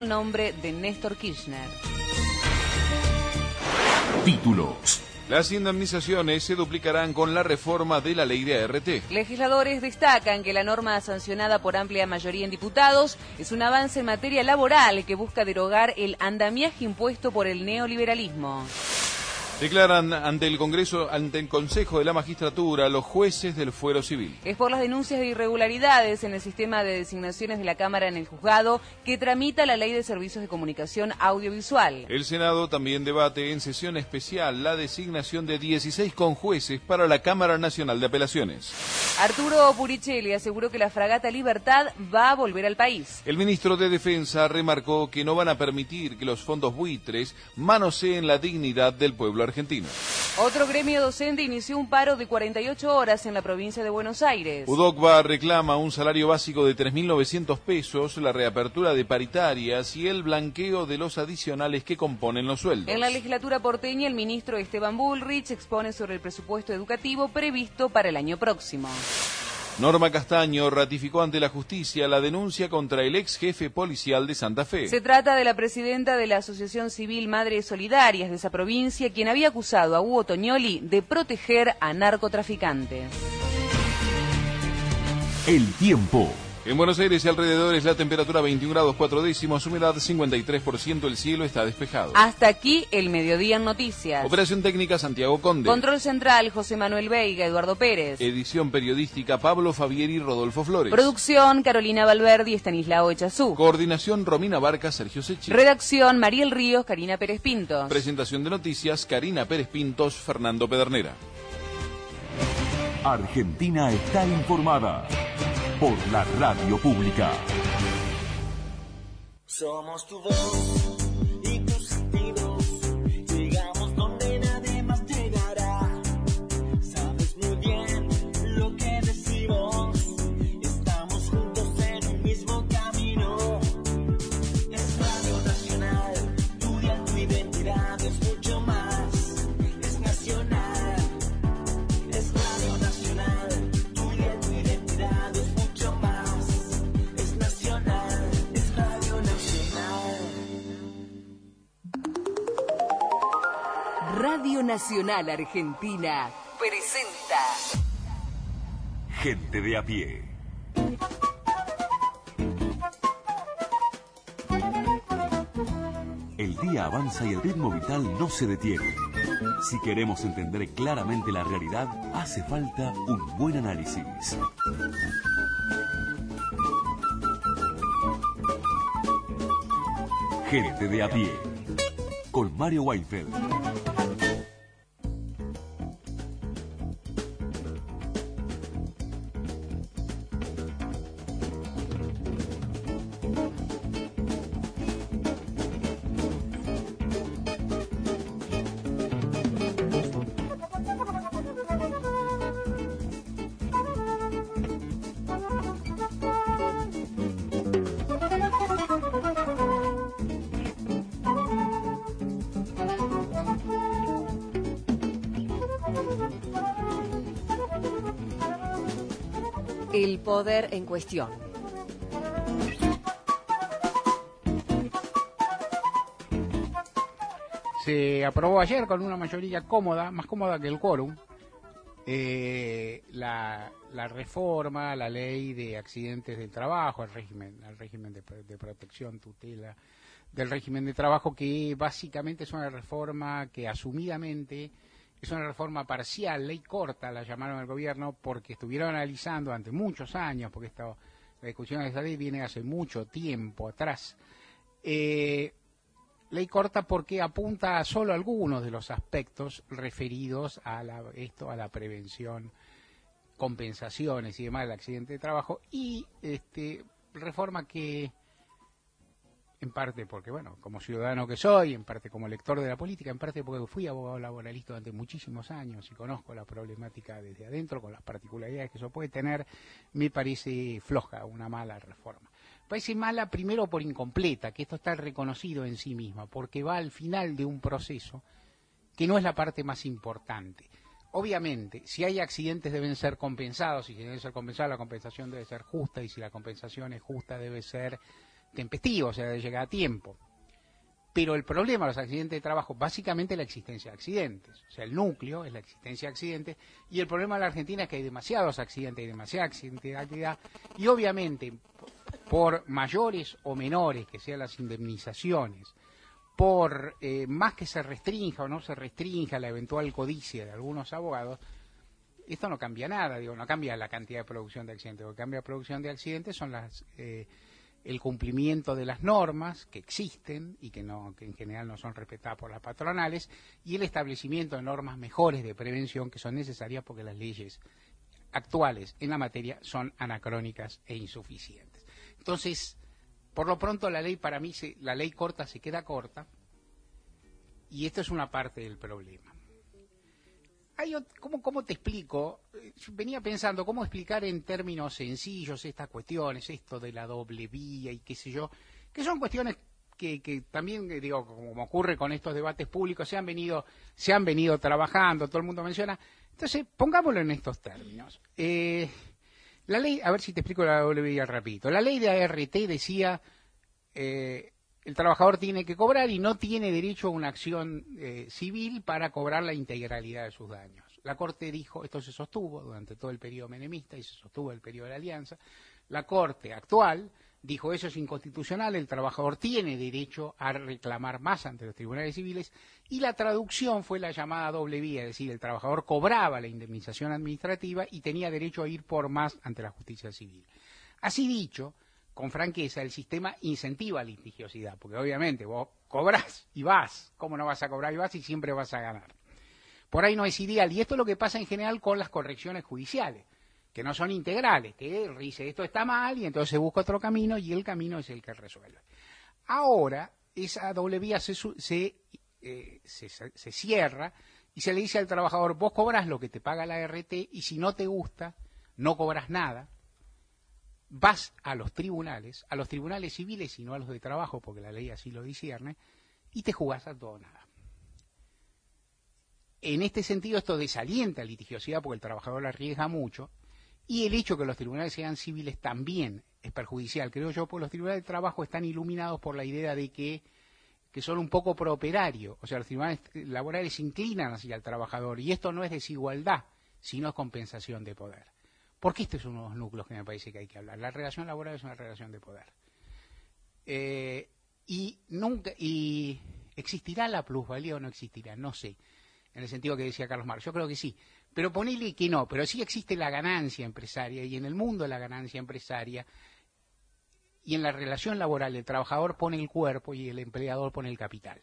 Nombre de Néstor Kirchner. Títulos. Las indemnizaciones se duplicarán con la reforma de la ley de ART. Legisladores destacan que la norma sancionada por amplia mayoría en diputados es un avance en materia laboral que busca derogar el andamiaje impuesto por el neoliberalismo. Declaran ante el Consejo de la Magistratura los jueces del Fuero Civil. Es por las denuncias de irregularidades en el sistema de designaciones de la Cámara en el juzgado que tramita la Ley de Servicios de Comunicación Audiovisual. El Senado también debate en sesión especial la designación de 16 conjueces para la Cámara Nacional de Apelaciones. Arturo Puricelli aseguró que la fragata Libertad va a volver al país. El ministro de Defensa remarcó que no van a permitir que los fondos buitres manoseen la dignidad del pueblo argentino. Otro gremio docente inició un paro de 48 horas en la provincia de Buenos Aires. UDOCBA reclama un salario básico de 3.900 pesos, la reapertura de paritarias y el blanqueo de los adicionales que componen los sueldos. En la legislatura porteña, el ministro Esteban Bullrich expone sobre el presupuesto educativo previsto para el año próximo. Norma Castaño ratificó ante la justicia la denuncia contra el ex jefe policial de Santa Fe. Se trata de la presidenta de la Asociación Civil Madres Solidarias de esa provincia, quien había acusado a Hugo Tognoli de proteger a narcotraficantes. El tiempo. En Buenos Aires y alrededores la temperatura 21 grados 4 décimos, humedad 53%, el cielo está despejado. Hasta aquí el mediodía en noticias. Operación técnica Santiago Conde. Control central José Manuel Veiga, Eduardo Pérez. Edición periodística Pablo Fabieri y Rodolfo Flores. Producción Carolina Valverde y Estanislao Echazú. Coordinación Romina Barca, Sergio Sechi. Redacción Mariel Ríos, Karina Pérez Pintos. Presentación de noticias Karina Pérez Pintos, Fernando Pedernera. Argentina está informada por la radio pública. Somos tu voz y tus sentidos. Llegamos donde nadie más llegará. Sabes muy bien lo que decimos. Estamos juntos en un mismo camino. Es Radio Nacional, tuya tu identidad es mucho más. Es nacional. Es Radio Nacional, tuya tu identidad es mucho más. Es nacional, es Radio Nacional. Radio Nacional Argentina presenta Gente de a pie. El día avanza y el ritmo vital no se detiene. Si queremos entender claramente la realidad, hace falta un buen análisis. Gente de a pie, con Mario Weinfeld. El poder en cuestión. Se aprobó ayer con una mayoría cómoda, más cómoda que el quórum, la reforma, la ley de accidentes del trabajo, al régimen de protección, tutela del régimen de trabajo, que básicamente es una reforma que asumidamente es una reforma parcial, ley corta, la llamaron al gobierno, porque estuvieron analizando ante muchos años, porque la discusión de esta ley viene hace mucho tiempo atrás. Ley corta porque apunta a solo algunos de los aspectos referidos a la prevención, compensaciones y demás del accidente de trabajo, y reforma que, en parte porque, bueno, como ciudadano que soy, en parte como lector de la política, en parte porque fui abogado laboralista durante muchísimos años y conozco la problemática desde adentro, con las particularidades que eso puede tener, me parece floja, una mala reforma. Parece mala primero por incompleta, que esto está reconocido en sí misma, porque va al final de un proceso que no es la parte más importante. Obviamente, si hay accidentes deben ser compensados, y si deben ser compensados la compensación debe ser justa, y si la compensación es justa debe ser tempestivo, o sea, de llegar a tiempo. Pero el problema de los accidentes de trabajo, básicamente es la existencia de accidentes. O sea, el núcleo es la existencia de accidentes. Y el problema de la Argentina es que hay demasiados accidentes, hay demasiada actividad. Y obviamente, por mayores o menores que sean las indemnizaciones, por más que se restrinja o no se restrinja la eventual codicia de algunos abogados, esto no cambia nada, no cambia la cantidad de producción de accidentes. Lo que cambia la producción de accidentes son el cumplimiento de las normas que existen y que en general no son respetadas por las patronales, y el establecimiento de normas mejores de prevención que son necesarias porque las leyes actuales en la materia son anacrónicas e insuficientes. Entonces, por lo pronto la ley para mí, la ley corta se queda corta, y esto es una parte del problema. ¿Cómo te explico? Venía pensando cómo explicar en términos sencillos estas cuestiones, esto de la doble vía y qué sé yo, que son cuestiones que también, digo, como ocurre con estos debates públicos, se han venido trabajando, todo el mundo menciona. Entonces, pongámoslo en estos términos. La ley, a ver si te explico la doble vía rapidito. La ley de ART decía, el trabajador tiene que cobrar y no tiene derecho a una acción civil para cobrar la integralidad de sus daños. La Corte dijo, esto se sostuvo durante todo el periodo menemista y se sostuvo el periodo de la Alianza. La Corte actual dijo, eso es inconstitucional, el trabajador tiene derecho a reclamar más ante los tribunales civiles, y la traducción fue la llamada doble vía, es decir, el trabajador cobraba la indemnización administrativa y tenía derecho a ir por más ante la justicia civil. Así dicho, con franqueza, el sistema incentiva la litigiosidad, porque obviamente vos cobrás y vas, ¿cómo no vas a cobrar y vas y siempre vas a ganar? Por ahí no es ideal, y esto es lo que pasa en general con las correcciones judiciales, que no son integrales, que dice esto está mal y entonces se busca otro camino y el camino es el que resuelve. Ahora, esa doble vía se cierra y se le dice al trabajador, vos cobras lo que te paga la ART y si no te gusta, no cobras nada. Vas a los tribunales civiles y no a los de trabajo, porque la ley así lo discierne, y te jugás a todo o nada. En este sentido, esto desalienta la litigiosidad porque el trabajador arriesga mucho, y el hecho que los tribunales sean civiles también es perjudicial, creo yo, porque los tribunales de trabajo están iluminados por la idea de que son un poco prooperario, o sea, los tribunales laborales se inclinan hacia el trabajador, y esto no es desigualdad, sino es compensación de poder. Porque este es uno de los núcleos que me parece que hay que hablar. La relación laboral es una relación de poder. Y ¿existirá la plusvalía o no existirá? No sé, en el sentido que decía Carlos Marx. Yo creo que sí. Pero ponele que no, pero sí existe la ganancia empresaria, y en el mundo de la ganancia empresaria y en la relación laboral el trabajador pone el cuerpo y el empleador pone el capital.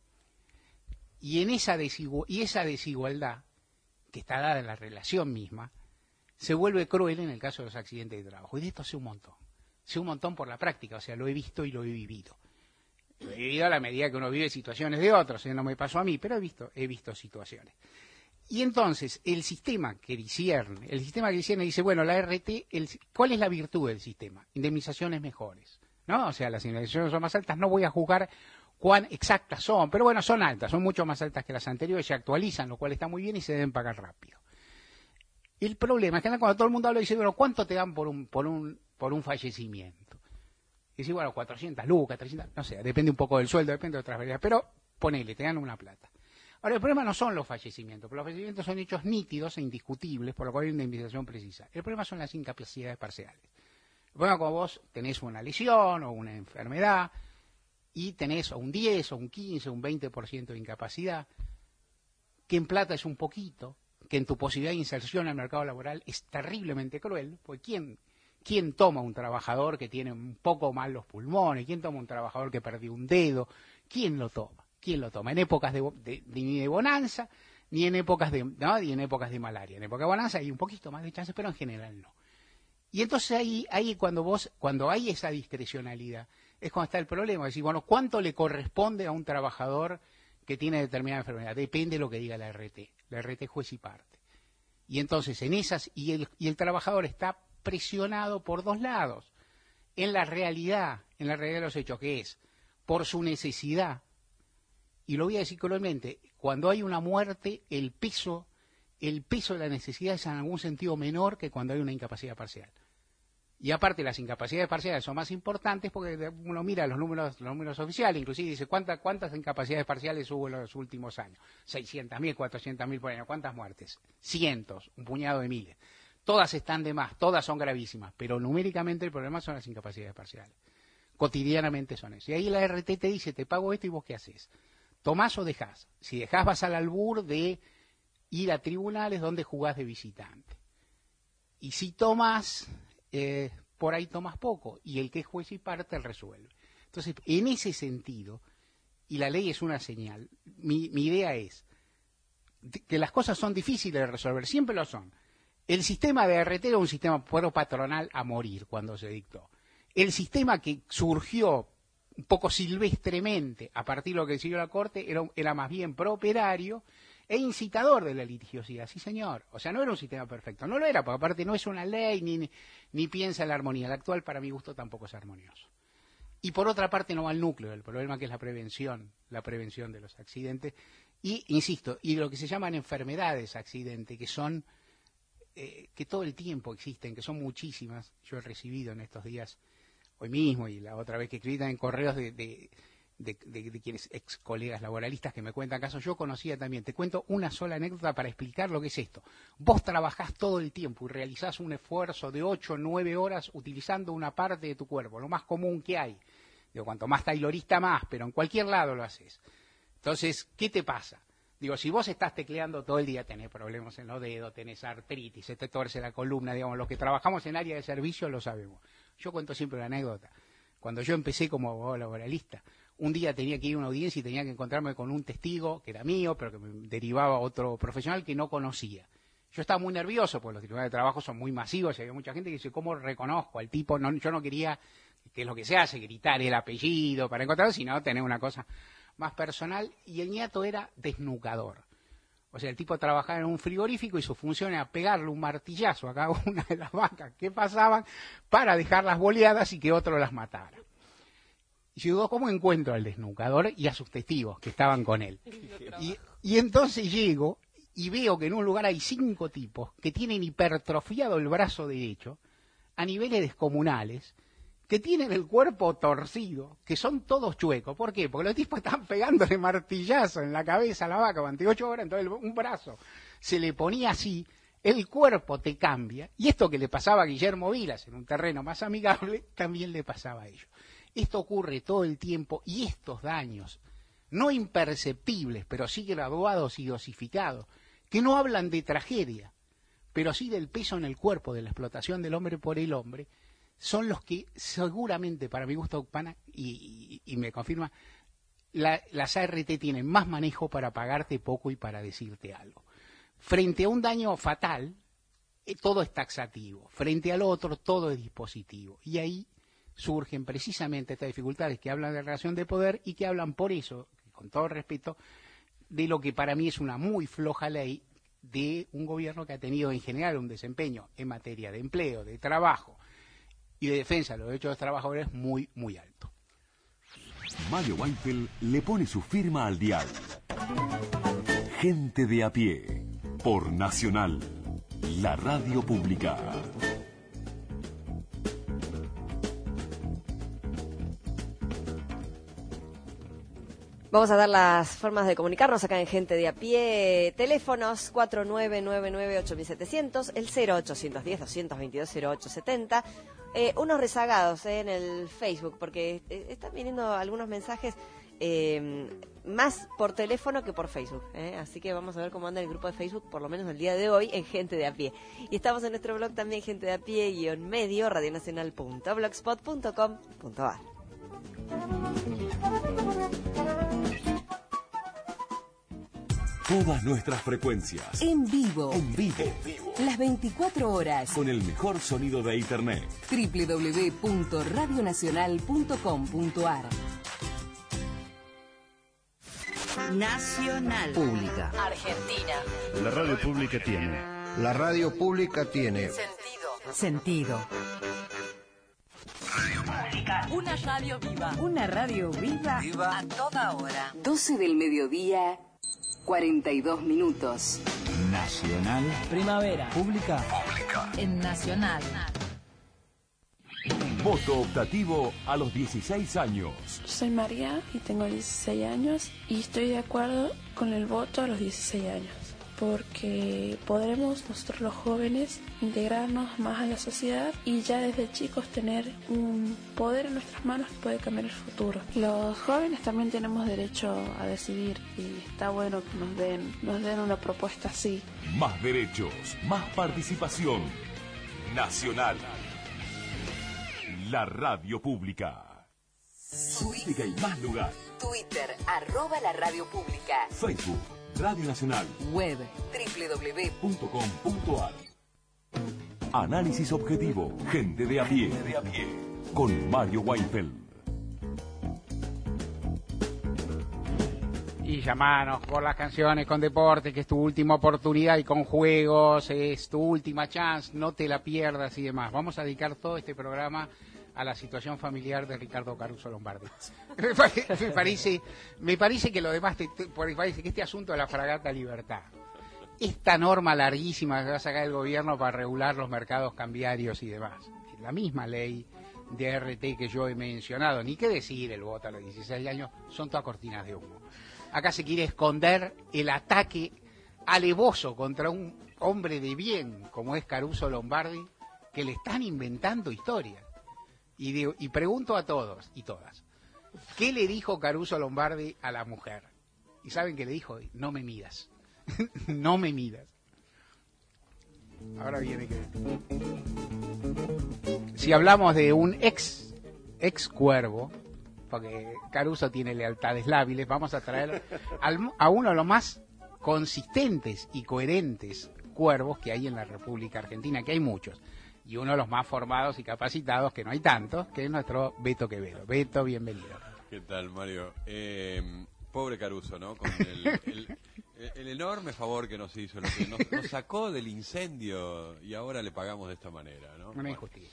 Y en esa desigualdad que está dada en la relación misma, se vuelve cruel en el caso de los accidentes de trabajo. Y de esto sé un montón. Sé un montón por la práctica, o sea, lo he visto y lo he vivido. Lo he vivido a la medida que uno vive situaciones de otros, no me pasó a mí, pero he visto situaciones. Y entonces, el sistema que discierne dice, bueno, la RT, ¿cuál es la virtud del sistema? Indemnizaciones mejores, ¿no? O sea, las indemnizaciones son más altas, no voy a juzgar cuán exactas son, pero bueno, son altas, son mucho más altas que las anteriores, se actualizan, lo cual está muy bien y se deben pagar rápido. El problema es que cuando todo el mundo habla dice, bueno, ¿cuánto te dan por un fallecimiento? Y dice, bueno, 400 lucas, 300, no sé, depende un poco del sueldo, depende de otras variables, pero ponele, te dan una plata. Ahora, el problema no son los fallecimientos, porque los fallecimientos son hechos nítidos e indiscutibles, por lo cual hay una indemnización precisa. El problema son las incapacidades parciales. El problema cuando vos tenés una lesión o una enfermedad y tenés o un 10, o un 15, o un 20% de incapacidad, que en plata es un poquito, que en tu posibilidad de inserción al mercado laboral es terriblemente cruel, porque ¿quién toma un trabajador que tiene un poco mal los pulmones? ¿Quién toma un trabajador que perdió un dedo? ¿Quién lo toma? ¿Quién lo toma? En épocas ni de bonanza, ni en épocas de malaria. En época de bonanza hay un poquito más de chances, pero en general no. Y entonces ahí cuando hay esa discrecionalidad, es cuando está el problema. Es decir, bueno, ¿cuánto le corresponde a un trabajador que tiene determinada enfermedad? Depende de lo que diga la RT. La RT es juez y parte. Y entonces y el trabajador está presionado por dos lados. En la realidad de los hechos, que es por su necesidad. Y lo voy a decir cruelmente, cuando hay una muerte, el peso de la necesidad es en algún sentido menor que cuando hay una incapacidad parcial. Y aparte las incapacidades parciales son más importantes porque uno mira los números oficiales, inclusive dice cuántas incapacidades parciales hubo en los últimos años. 600.000, 400.000 por año. ¿Cuántas muertes? Cientos, un puñado de miles. Todas están de más, todas son gravísimas, pero numéricamente el problema son las incapacidades parciales. Cotidianamente son eso. Y ahí la RT te dice, te pago esto y vos qué haces. ¿Tomás o dejás? Si dejás vas al albur de ir a tribunales donde jugás de visitante. Y si tomás, por ahí tomás poco. Y el que es juez y parte resuelve. Entonces, en ese sentido, y la ley es una señal, mi idea es que las cosas son difíciles de resolver, siempre lo son. El sistema de RT era un sistema patronal a morir cuando se dictó. El sistema que surgió un poco silvestremente a partir de lo que decidió la Corte era más bien prooperario e incitador de la litigiosidad, sí señor. O sea, no era un sistema perfecto, no lo era, porque aparte no es una ley ni piensa en la armonía. La actual, para mi gusto, tampoco es armonioso. Y por otra parte no va al núcleo del problema, que es la prevención de los accidentes. Y, insisto, y lo que se llaman enfermedades accidentes, que son, que todo el tiempo existen, que son muchísimas. Yo he recibido en estos días, hoy mismo y la otra vez que escribí en correos de quienes ex colegas laboralistas que me cuentan casos. Yo conocía también, te cuento una sola anécdota para explicar lo que es esto. Vos trabajás todo el tiempo y realizás un esfuerzo de 8 o 9 horas utilizando una parte de tu cuerpo, lo más común que hay. Digo, cuanto más taylorista más, pero en cualquier lado lo haces. Entonces, ¿qué te pasa? Digo, si vos estás tecleando todo el día, tenés problemas en los dedos, tenés artritis, se te torce la columna, digamos, los que trabajamos en área de servicio lo sabemos. Yo cuento siempre una anécdota. Cuando yo empecé como abogado laboralista, un día tenía que ir a una audiencia y tenía que encontrarme con un testigo que era mío, pero que me derivaba a otro profesional que no conocía. Yo estaba muy nervioso porque los tribunales de trabajo son muy masivos y había mucha gente que dice, ¿cómo reconozco al tipo? No, yo no quería, que es lo que se hace, gritar el apellido para encontrarlo, sino tener una cosa más personal. Y el ñato era desnucador. O sea, el tipo trabajaba en un frigorífico y su función era pegarle un martillazo a cada una de las vacas que pasaban para dejarlas boleadas y que otro las matara. Y yo digo, ¿cómo encuentro al desnucador y a sus testigos que estaban con él? Y entonces llego y veo que en un lugar hay 5 tipos que tienen hipertrofiado el brazo derecho a niveles descomunales, que tienen el cuerpo torcido, que son todos chuecos. ¿Por qué? Porque los tipos están pegándole martillazo en la cabeza a la vaca durante 8 horas, entonces un brazo se le ponía así, el cuerpo te cambia, y esto que le pasaba a Guillermo Vilas en un terreno más amigable, también le pasaba a ellos. Esto ocurre todo el tiempo, y estos daños, no imperceptibles, pero sí graduados y dosificados, que no hablan de tragedia, pero sí del peso en el cuerpo, de la explotación del hombre por el hombre, son los que seguramente, para mi gusto, Pana, y me confirma, las ART tienen más manejo para pagarte poco y para decirte algo. Frente a un daño fatal, todo es taxativo. Frente al otro, todo es dispositivo. Y ahí surgen precisamente estas dificultades que hablan de relación de poder y que hablan, por eso, con todo respeto, de lo que para mí es una muy floja ley de un gobierno que ha tenido en general un desempeño en materia de empleo, de trabajo y de defensa de los derechos de los trabajadores muy, muy alto. Mario Weinfeld le pone su firma al dial. Gente de a pie, por Nacional, la radio pública. Vamos a dar las formas de comunicarnos acá en Gente de a Pie. Teléfonos 4999-8700, el 0810-222-0870. Unos rezagados en el Facebook, porque están viniendo algunos mensajes más por teléfono que por Facebook. Así que vamos a ver cómo anda el grupo de Facebook, por lo menos el día de hoy, en Gente de a Pie. Y estamos en nuestro blog también, Gente de a Pie, _medio, radionacional.blogspot.com.ar. Todas nuestras frecuencias. En vivo. En vivo. Las 24 horas. Con el mejor sonido de Internet. www.radionacional.com.ar. Nacional. Pública. Argentina. La radio pública tiene. La radio pública tiene. Sentido. Radio Pública. Una radio viva. Una radio viva. A toda hora. 12 del mediodía, 42 minutos. Nacional. Primavera. Pública. En Nacional. Voto optativo a los 16 años. Soy María y tengo 16 años y estoy de acuerdo con el voto a los 16 años, porque podremos nosotros los jóvenes integrarnos más a la sociedad y ya desde chicos tener un poder en nuestras manos que puede cambiar el futuro. Los jóvenes también tenemos derecho a decidir y está bueno que nos den una propuesta así. Más derechos, más participación. Nacional. La radio pública. Política y más lugar. Twitter, @la radio pública. Facebook, Radio Nacional. Web, www.com.ar. Análisis objetivo. Gente de a pie. Con Mario Weinfeld. Y llamanos por las canciones con deporte, que es tu última oportunidad, y con juegos, es tu última chance, no te la pierdas y demás. Vamos a dedicar todo este programa a la situación familiar de Ricardo Caruso Lombardi. Me parece que lo demás, me parece que este asunto de la fragata Libertad, esta norma larguísima que va a sacar el gobierno para regular los mercados cambiarios y demás, la misma ley de RT que yo he mencionado, ni qué decir el voto a los 16 años, son todas cortinas de humo. Acá se quiere esconder el ataque alevoso contra un hombre de bien como es Caruso Lombardi, que le están inventando historias. Y pregunto a todos y todas, ¿qué le dijo Caruso Lombardi a la mujer? ¿Y saben qué le dijo? No me midas. No me midas. Ahora viene que... Si hablamos de un ex cuervo, porque Caruso tiene lealtades lábiles, vamos a traer a uno de los más consistentes y coherentes cuervos que hay en la República Argentina, que hay muchos. Y uno de los más formados y capacitados, que no hay tantos, que es nuestro Beto Quevedo. Beto, bienvenido. ¿Qué tal, Mario? Pobre Caruso, ¿no? Con el enorme favor que nos hizo, lo que nos sacó del incendio y ahora le pagamos de esta manera, ¿no? Una injusticia.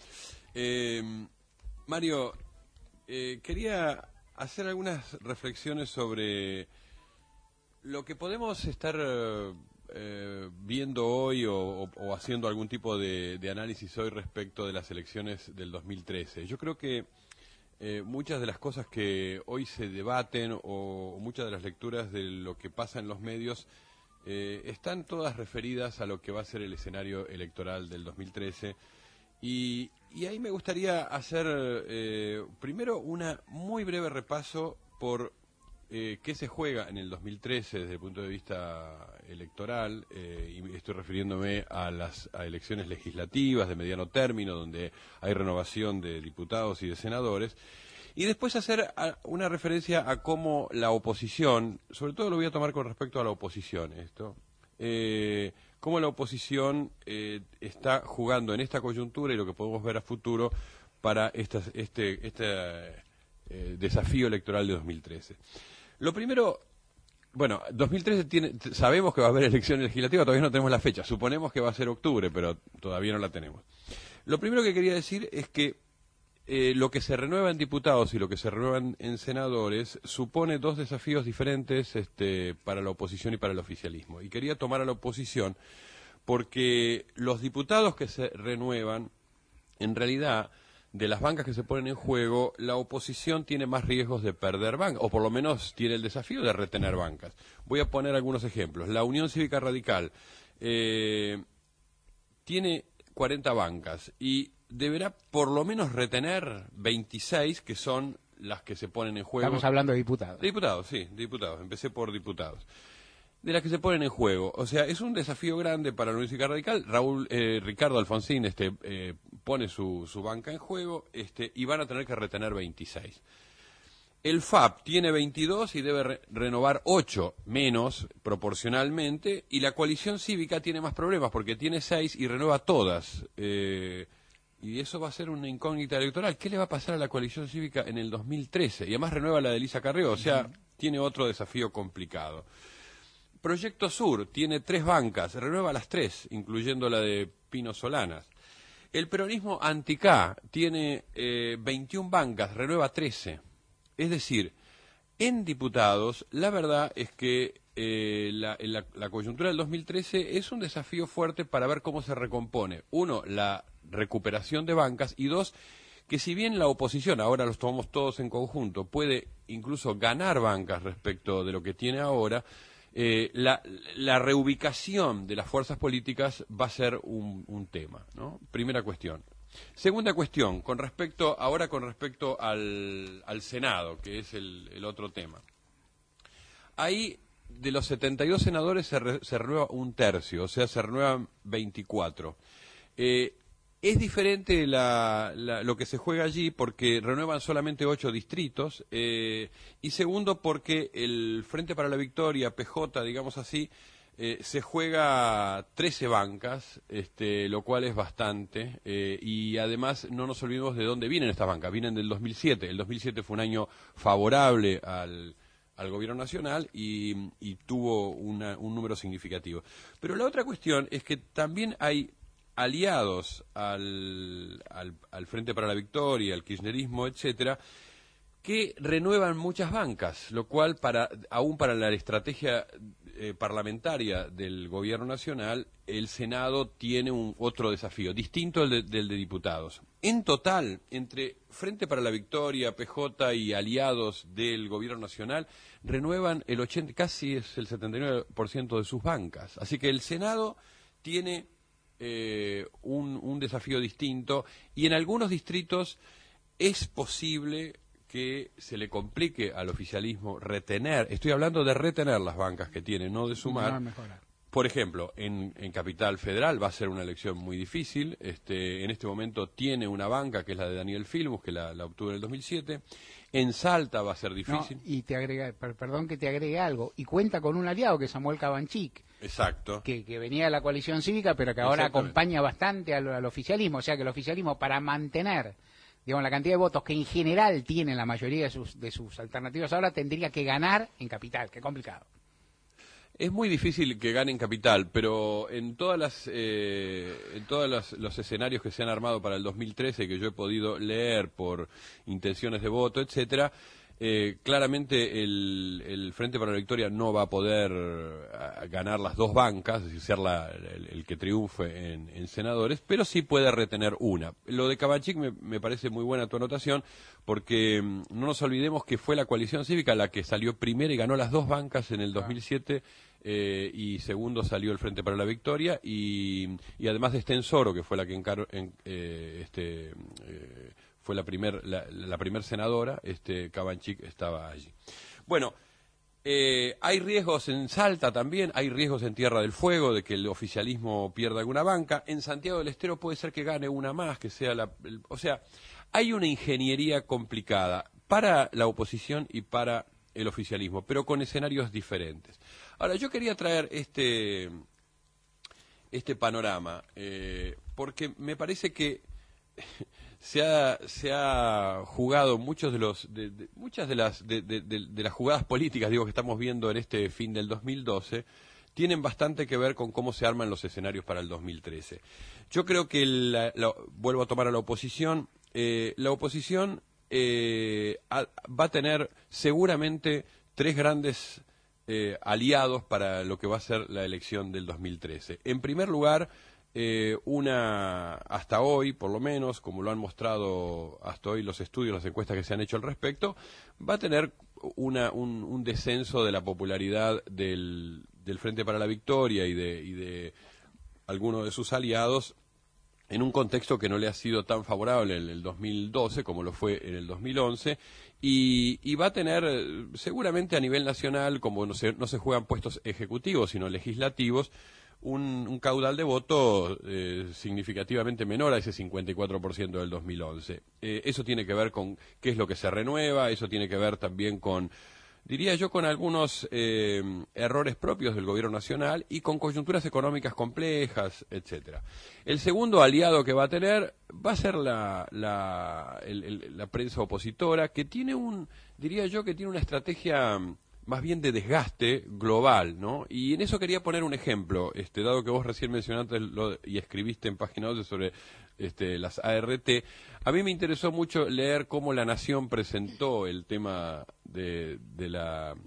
Mario, quería hacer algunas reflexiones sobre lo que podemos estar viendo hoy o haciendo algún tipo de análisis hoy respecto de las elecciones del 2013. Yo creo que muchas de las cosas que hoy se debaten o muchas de las lecturas de lo que pasa en los medios están todas referidas a lo que va a ser el escenario electoral del 2013. Y ahí me gustaría hacer primero una muy breve repaso por qué se juega en el 2013 desde el punto de vista electoral, y estoy refiriéndome a las elecciones legislativas de mediano término, donde hay renovación de diputados y de senadores, y después hacer una referencia a cómo la oposición, sobre todo lo voy a tomar con respecto a la oposición, cómo la oposición está jugando en esta coyuntura y lo que podemos ver a futuro para este desafío electoral de 2013. Lo primero, bueno, 2013 sabemos que va a haber elecciones legislativas, todavía no tenemos la fecha, suponemos que va a ser octubre, pero todavía no la tenemos. Lo primero que quería decir es que lo que se renueva en diputados y lo que se renueva en senadores supone dos desafíos diferentes para la oposición y para el oficialismo. Y quería tomar a la oposición porque los diputados que se renuevan, en realidad, de las bancas que se ponen en juego, la oposición tiene más riesgos de perder bancas, o por lo menos tiene el desafío de retener bancas. Voy a poner algunos ejemplos. La Unión Cívica Radical tiene 40 bancas y deberá por lo menos retener 26, que son las que se ponen en juego. Estamos hablando de diputados. Diputados, sí, diputados. Empecé por diputados. De las que se ponen en juego. O sea, es un desafío grande para la Unión Cívica Radical. Ricardo Alfonsín pone su banca en juego y van a tener que retener 26. El FAP tiene 22 y debe renovar 8 menos proporcionalmente, y la coalición cívica tiene más problemas porque tiene 6 y renueva todas. Y eso va a ser una incógnita electoral. ¿Qué le va a pasar a la coalición cívica en el 2013? Y además renueva la de Elisa Carrió, o sea, tiene otro desafío complicado. Proyecto Sur tiene 3 bancas, renueva las 3, incluyendo la de Pino Solanas. El peronismo anti-K tiene 21 bancas, renueva 13. Es decir, en diputados, la verdad es que la coyuntura del 2013 es un desafío fuerte para ver cómo se recompone. Uno, la recuperación de bancas, y dos, que si bien la oposición, ahora los tomamos todos en conjunto, puede incluso ganar bancas respecto de lo que tiene ahora, la reubicación de las fuerzas políticas va a ser un tema, ¿no? Primera cuestión. Segunda cuestión, con respecto al Senado, que es el otro tema. Ahí, de los 72 senadores se renueva un tercio, o sea, se renuevan 24. Es diferente lo que se juega allí porque renuevan solamente 8 distritos y segundo porque el Frente para la Victoria, PJ, digamos así, se juega 13 bancas, lo cual es bastante y además no nos olvidemos de dónde vienen estas bancas, vienen del 2007. El 2007 fue un año favorable al gobierno nacional y tuvo un número significativo. Pero la otra cuestión es que también hay aliados al Frente para la Victoria, al kirchnerismo, etcétera, que renuevan muchas bancas, lo cual aún para la estrategia parlamentaria del gobierno nacional, el Senado tiene otro desafío, distinto del de diputados. En total, entre Frente para la Victoria, PJ y aliados del gobierno nacional, renuevan casi es el 79% de sus bancas. Así que el Senado tiene un desafío distinto y en algunos distritos es posible que se le complique al oficialismo retener, estoy hablando de retener las bancas que tiene, no de sumar. Por ejemplo, en Capital Federal va a ser una elección muy difícil, en este momento tiene una banca que es la de Daniel Filmus, que la obtuvo en el 2007, en Salta va a ser difícil. No, y perdón que te agregue algo, y cuenta con un aliado que es Samuel Cabanchik. Exacto. Que venía de la coalición cívica, pero que ahora acompaña bastante al oficialismo, o sea que el oficialismo para mantener, digamos, la cantidad de votos que en general tiene la mayoría de sus alternativas ahora, tendría que ganar en Capital, qué complicado. Es muy difícil que gane en Capital, pero en todos los escenarios que se han armado para el 2013, que yo he podido leer por intenciones de voto, etcétera, claramente el Frente para la Victoria no va a poder ganar las dos bancas, es decir, ser el que triunfe en senadores, pero sí puede retener una. Lo de Cabanchik me parece muy buena tu anotación, porque no nos olvidemos que fue la coalición cívica la que salió primero y ganó las dos bancas en el 2007, y segundo salió el Frente para la Victoria, y además de Stensoro, que fue la que fue la primer senadora, Cabanchik estaba allí. Bueno, hay riesgos en Salta también, hay riesgos en Tierra del Fuego de que el oficialismo pierda alguna banca. En Santiago del Estero puede ser que gane una más, que sea o sea, hay una ingeniería complicada para la oposición y para el oficialismo, pero con escenarios diferentes. Ahora, yo quería traer este panorama, porque me parece que se ha jugado muchas de las jugadas políticas, digo, que estamos viendo en este fin del 2012, tienen bastante que ver con cómo se arman los escenarios para el 2013. Yo creo que vuelvo a tomar a la oposición. La oposición va a tener seguramente tres grandes aliados para lo que va a ser la elección del 2013. En primer lugar, hasta hoy, por lo menos, como lo han mostrado hasta hoy los estudios, las encuestas que se han hecho al respecto, va a tener un descenso de la popularidad del Frente para la Victoria y de algunos de sus aliados, en un contexto que no le ha sido tan favorable en el 2012 como lo fue en el 2011, y va a tener seguramente a nivel nacional, como no se juegan puestos ejecutivos sino legislativos, un caudal de voto significativamente menor a ese 54% del 2011. Eso tiene que ver con qué es lo que se renueva, eso tiene que ver también con, diría yo, con algunos errores propios del gobierno nacional y con coyunturas económicas complejas, etcétera. El segundo aliado que va a tener va a ser la prensa opositora, que tiene diría yo que tiene una estrategia más bien de desgaste global, ¿no? Y en eso quería poner un ejemplo, dado que vos recién mencionaste y escribiste en Página 12 sobre las ART. A mí me interesó mucho leer cómo La Nación presentó el tema de la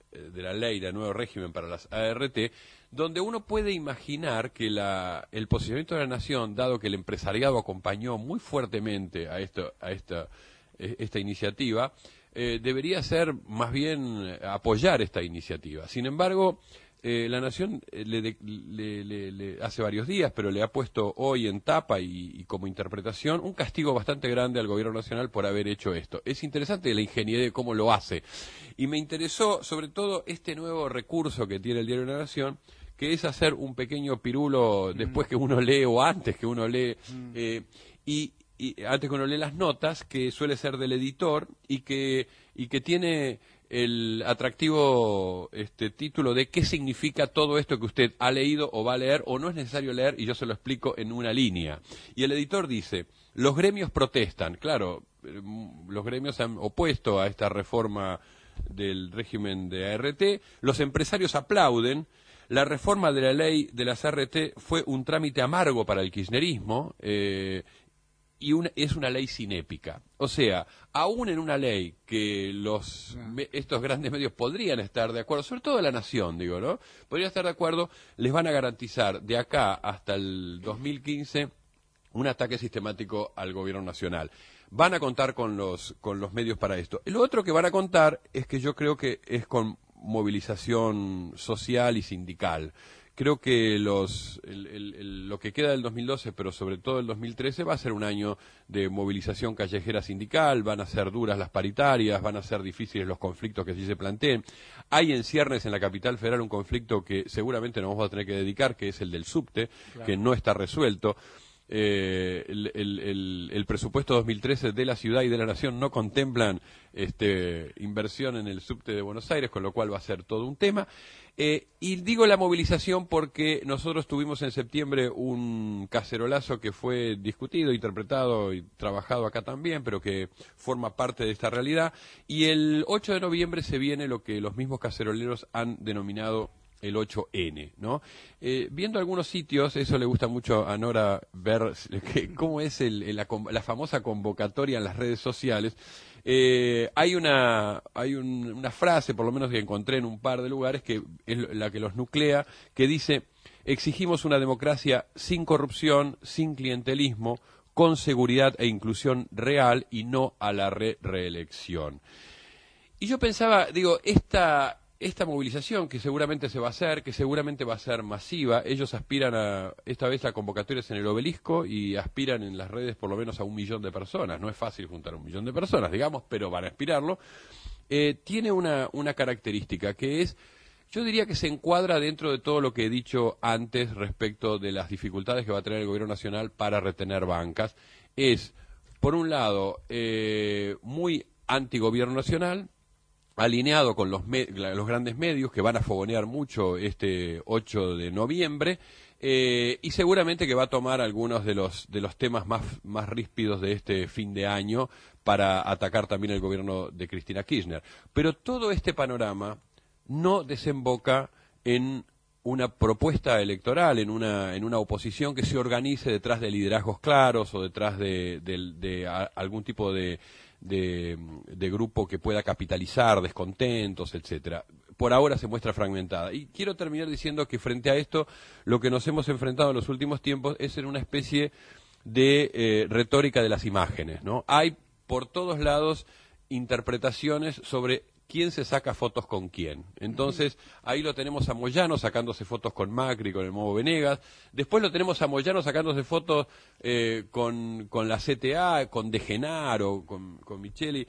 la ley de nuevo régimen para las ART, donde uno puede imaginar que el posicionamiento de la Nación, dado que el empresariado acompañó muy fuertemente a esta iniciativa, debería ser más bien apoyar esta iniciativa. Sin embargo, la Nación le hace varios días, pero le ha puesto hoy en tapa y como interpretación un castigo bastante grande al Gobierno Nacional por haber hecho esto. Es interesante la ingeniería de cómo lo hace. Y me interesó sobre todo este nuevo recurso que tiene el Diario de la Nación, que es hacer un pequeño pirulo después que uno lee o antes que uno lee, y antes que uno lee las notas, que suele ser del editor y que tiene el atractivo título de qué significa todo esto que usted ha leído o va a leer o no es necesario leer, y yo se lo explico en una línea. Y el editor dice: los gremios protestan. Claro, los gremios se han opuesto a esta reforma del régimen de ART, los empresarios aplauden. La reforma de la ley de las ART fue un trámite amargo para el kirchnerismo, y es una ley sin épica. O sea, aún en una ley que estos grandes medios podrían estar de acuerdo, sobre todo la Nación, digo, ¿no? Podrían estar de acuerdo, les van a garantizar de acá hasta el 2015 un ataque sistemático al gobierno nacional. Van a contar con los medios para esto. Lo otro que van a contar es que yo creo que es con movilización social y sindical. Creo que lo que queda del 2012, pero sobre todo el 2013, va a ser un año de movilización callejera sindical, van a ser duras las paritarias, van a ser difíciles los conflictos que sí se planteen. Hay en ciernes en la capital federal un conflicto que seguramente nos vamos a tener que dedicar, que es el del subte, claro, que no está resuelto. El presupuesto 2013 de la ciudad y de la Nación no contemplan inversión en el subte de Buenos Aires, con lo cual va a ser todo un tema. Y digo la movilización porque nosotros tuvimos en septiembre un cacerolazo que fue discutido, interpretado y trabajado acá también, pero que forma parte de esta realidad. Y el 8 de noviembre se viene lo que los mismos caceroleros han denominado el 8N, ¿no? Viendo algunos sitios, eso le gusta mucho a Nora ver cómo es la famosa convocatoria en las redes sociales. Hay una frase, por lo menos que encontré en un par de lugares, que es la que los nuclea, que dice: exigimos una democracia sin corrupción, sin clientelismo, con seguridad e inclusión real y no a la reelección. Y yo pensaba, digo, esta movilización que seguramente se va a hacer, que seguramente va a ser masiva, ellos aspiran esta vez a convocatorias en el Obelisco y aspiran en las redes por lo menos a 1 millón de personas. No es fácil juntar 1 millón de personas, digamos, pero van a aspirarlo. Tiene una característica que es, yo diría que se encuadra dentro de todo lo que he dicho antes respecto de las dificultades que va a tener el gobierno nacional para retener bancas. Es, por un lado, muy antigobierno nacional, alineado con los grandes medios que van a fogonear mucho este 8 de noviembre, y seguramente que va a tomar algunos de los temas más ríspidos de este fin de año para atacar también el gobierno de Cristina Kirchner. Pero todo este panorama no desemboca en una propuesta electoral, en una oposición que se organice detrás de liderazgos claros o detrás de algún tipo de grupo que pueda capitalizar descontentos, etcétera. Por ahora se muestra fragmentada. Y quiero terminar diciendo que frente a esto, lo que nos hemos enfrentado en los últimos tiempos es en una especie de retórica de las imágenes, ¿no? Hay por todos lados interpretaciones sobre quién se saca fotos con quién. Entonces, ahí lo tenemos a Moyano sacándose fotos con Macri, con el Movo Venegas. Después lo tenemos a Moyano sacándose fotos con la CTA, con De Genaro, con Micheli,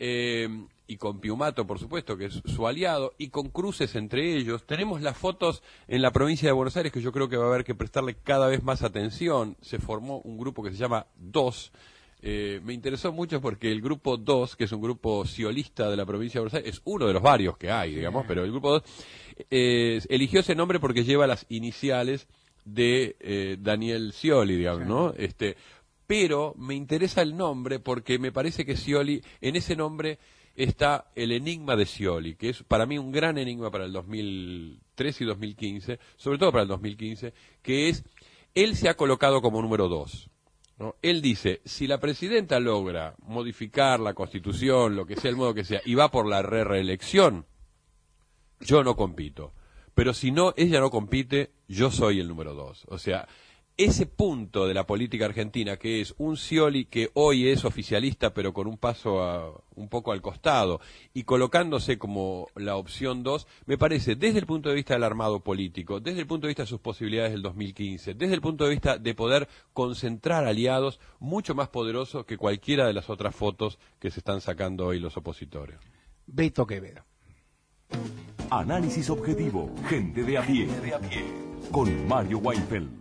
y con Piumato, por supuesto, que es su aliado, y con cruces entre ellos. Tenemos las fotos en la provincia de Buenos Aires, que yo creo que va a haber que prestarle cada vez más atención. Se formó un grupo que se llama DOS. Me interesó mucho porque el grupo 2, que es un grupo sciolista de la provincia de Buenos Aires, es uno de los varios que hay, digamos, pero el grupo 2 eligió ese nombre porque lleva las iniciales de Daniel Scioli, digamos, ¿no? Pero me interesa el nombre porque me parece que Scioli, en ese nombre está el enigma de Scioli, que es para mí un gran enigma para el 2013 y 2015, sobre todo para el 2015, que es, él se ha colocado como número 2. ¿No? Él dice, si la presidenta logra modificar la Constitución, lo que sea, el modo que sea, y va por la reelección, yo no compito. Pero si no, ella no compite, yo soy el número 2. O sea, ese punto de la política argentina, que es un Scioli que hoy es oficialista, pero con un paso un poco al costado, y colocándose como la opción 2, me parece, desde el punto de vista del armado político, desde el punto de vista de sus posibilidades del 2015, desde el punto de vista de poder concentrar aliados, mucho más poderoso que cualquiera de las otras fotos que se están sacando hoy los opositores. Beto Quevedo. Análisis objetivo, gente de a pie, con Mario Weinfeld.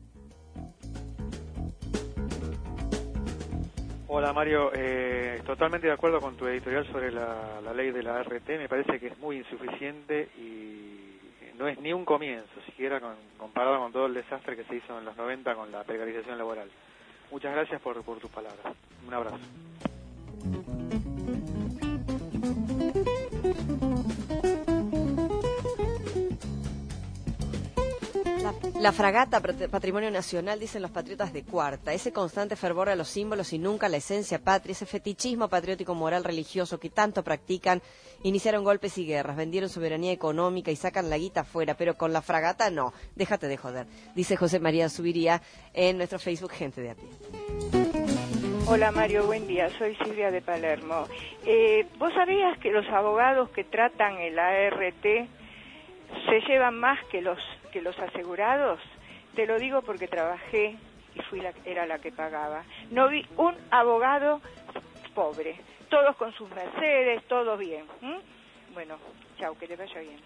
Hola Mario, totalmente de acuerdo con tu editorial sobre la ley de la ART. Me parece que es muy insuficiente y no es ni un comienzo, siquiera comparado con todo el desastre que se hizo en los 90 con la precarización laboral. Muchas gracias por tus palabras. Un abrazo. La fragata, patrimonio nacional, dicen los patriotas de cuarta. Ese constante fervor a los símbolos y nunca a la esencia patria, ese fetichismo patriótico, moral, religioso que tanto practican, iniciaron golpes y guerras, vendieron soberanía económica y sacan la guita afuera, pero con la fragata no, déjate de joder, dice José María Zubiría en nuestro Facebook Gente de a Pie. Hola Mario, buen día, soy Silvia de Palermo. ¿Vos sabías que los abogados que tratan el ART se llevan más que los asegurados? Te lo digo porque trabajé y era la que pagaba. No vi un abogado pobre, todos con sus Mercedes, todo bien. Bueno, chau, que te vaya bien.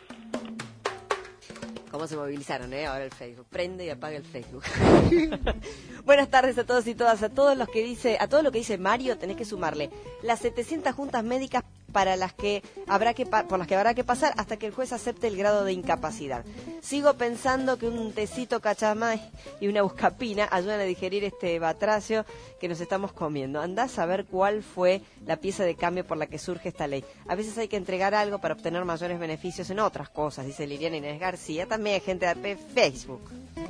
¿Cómo se movilizaron, ahora el Facebook? Prende y apaga el Facebook. Buenas tardes a todos y todas. A todo lo que dice Mario tenés que sumarle las 700 juntas médicas por las que habrá que pasar hasta que el juez acepte el grado de incapacidad. Sigo pensando que un tecito cachamay y una buscapina ayudan a digerir este batracio que nos estamos comiendo. Andá a saber cuál fue la pieza de cambio por la que surge esta ley. A veces hay que entregar algo para obtener mayores beneficios en otras cosas, dice Liliana Inés García. También hay gente de Facebook.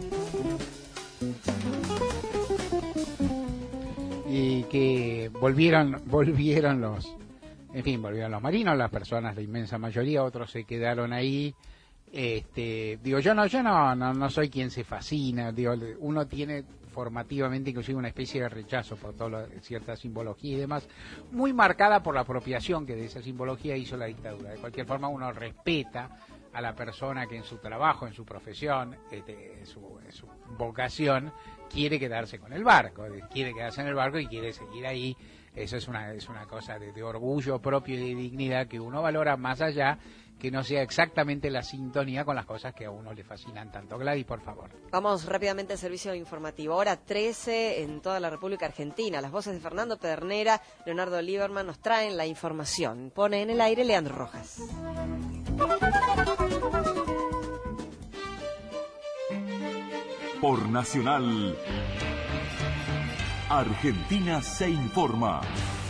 Y que volvieron los marinos, las personas, la inmensa mayoría, otros se quedaron ahí. Yo no soy quien se fascina, uno tiene formativamente inclusive una especie de rechazo por toda cierta simbología y demás, muy marcada por la apropiación que de esa simbología hizo la dictadura. De cualquier forma uno respeta a la persona que en su trabajo, en su profesión, su vocación, quiere quedarse con el barco, quiere quedarse en el barco y quiere seguir ahí. Eso es una cosa de orgullo propio y de dignidad que uno valora, más allá que no sea exactamente la sintonía con las cosas que a uno le fascinan tanto. Gladys, por favor. Vamos rápidamente al servicio informativo. Hora 13 en toda la República Argentina. Las voces de Fernando Pedernera, Leonardo Lieberman nos traen la información. Pone en el aire Leandro Rojas. Por Nacional, Argentina se informa.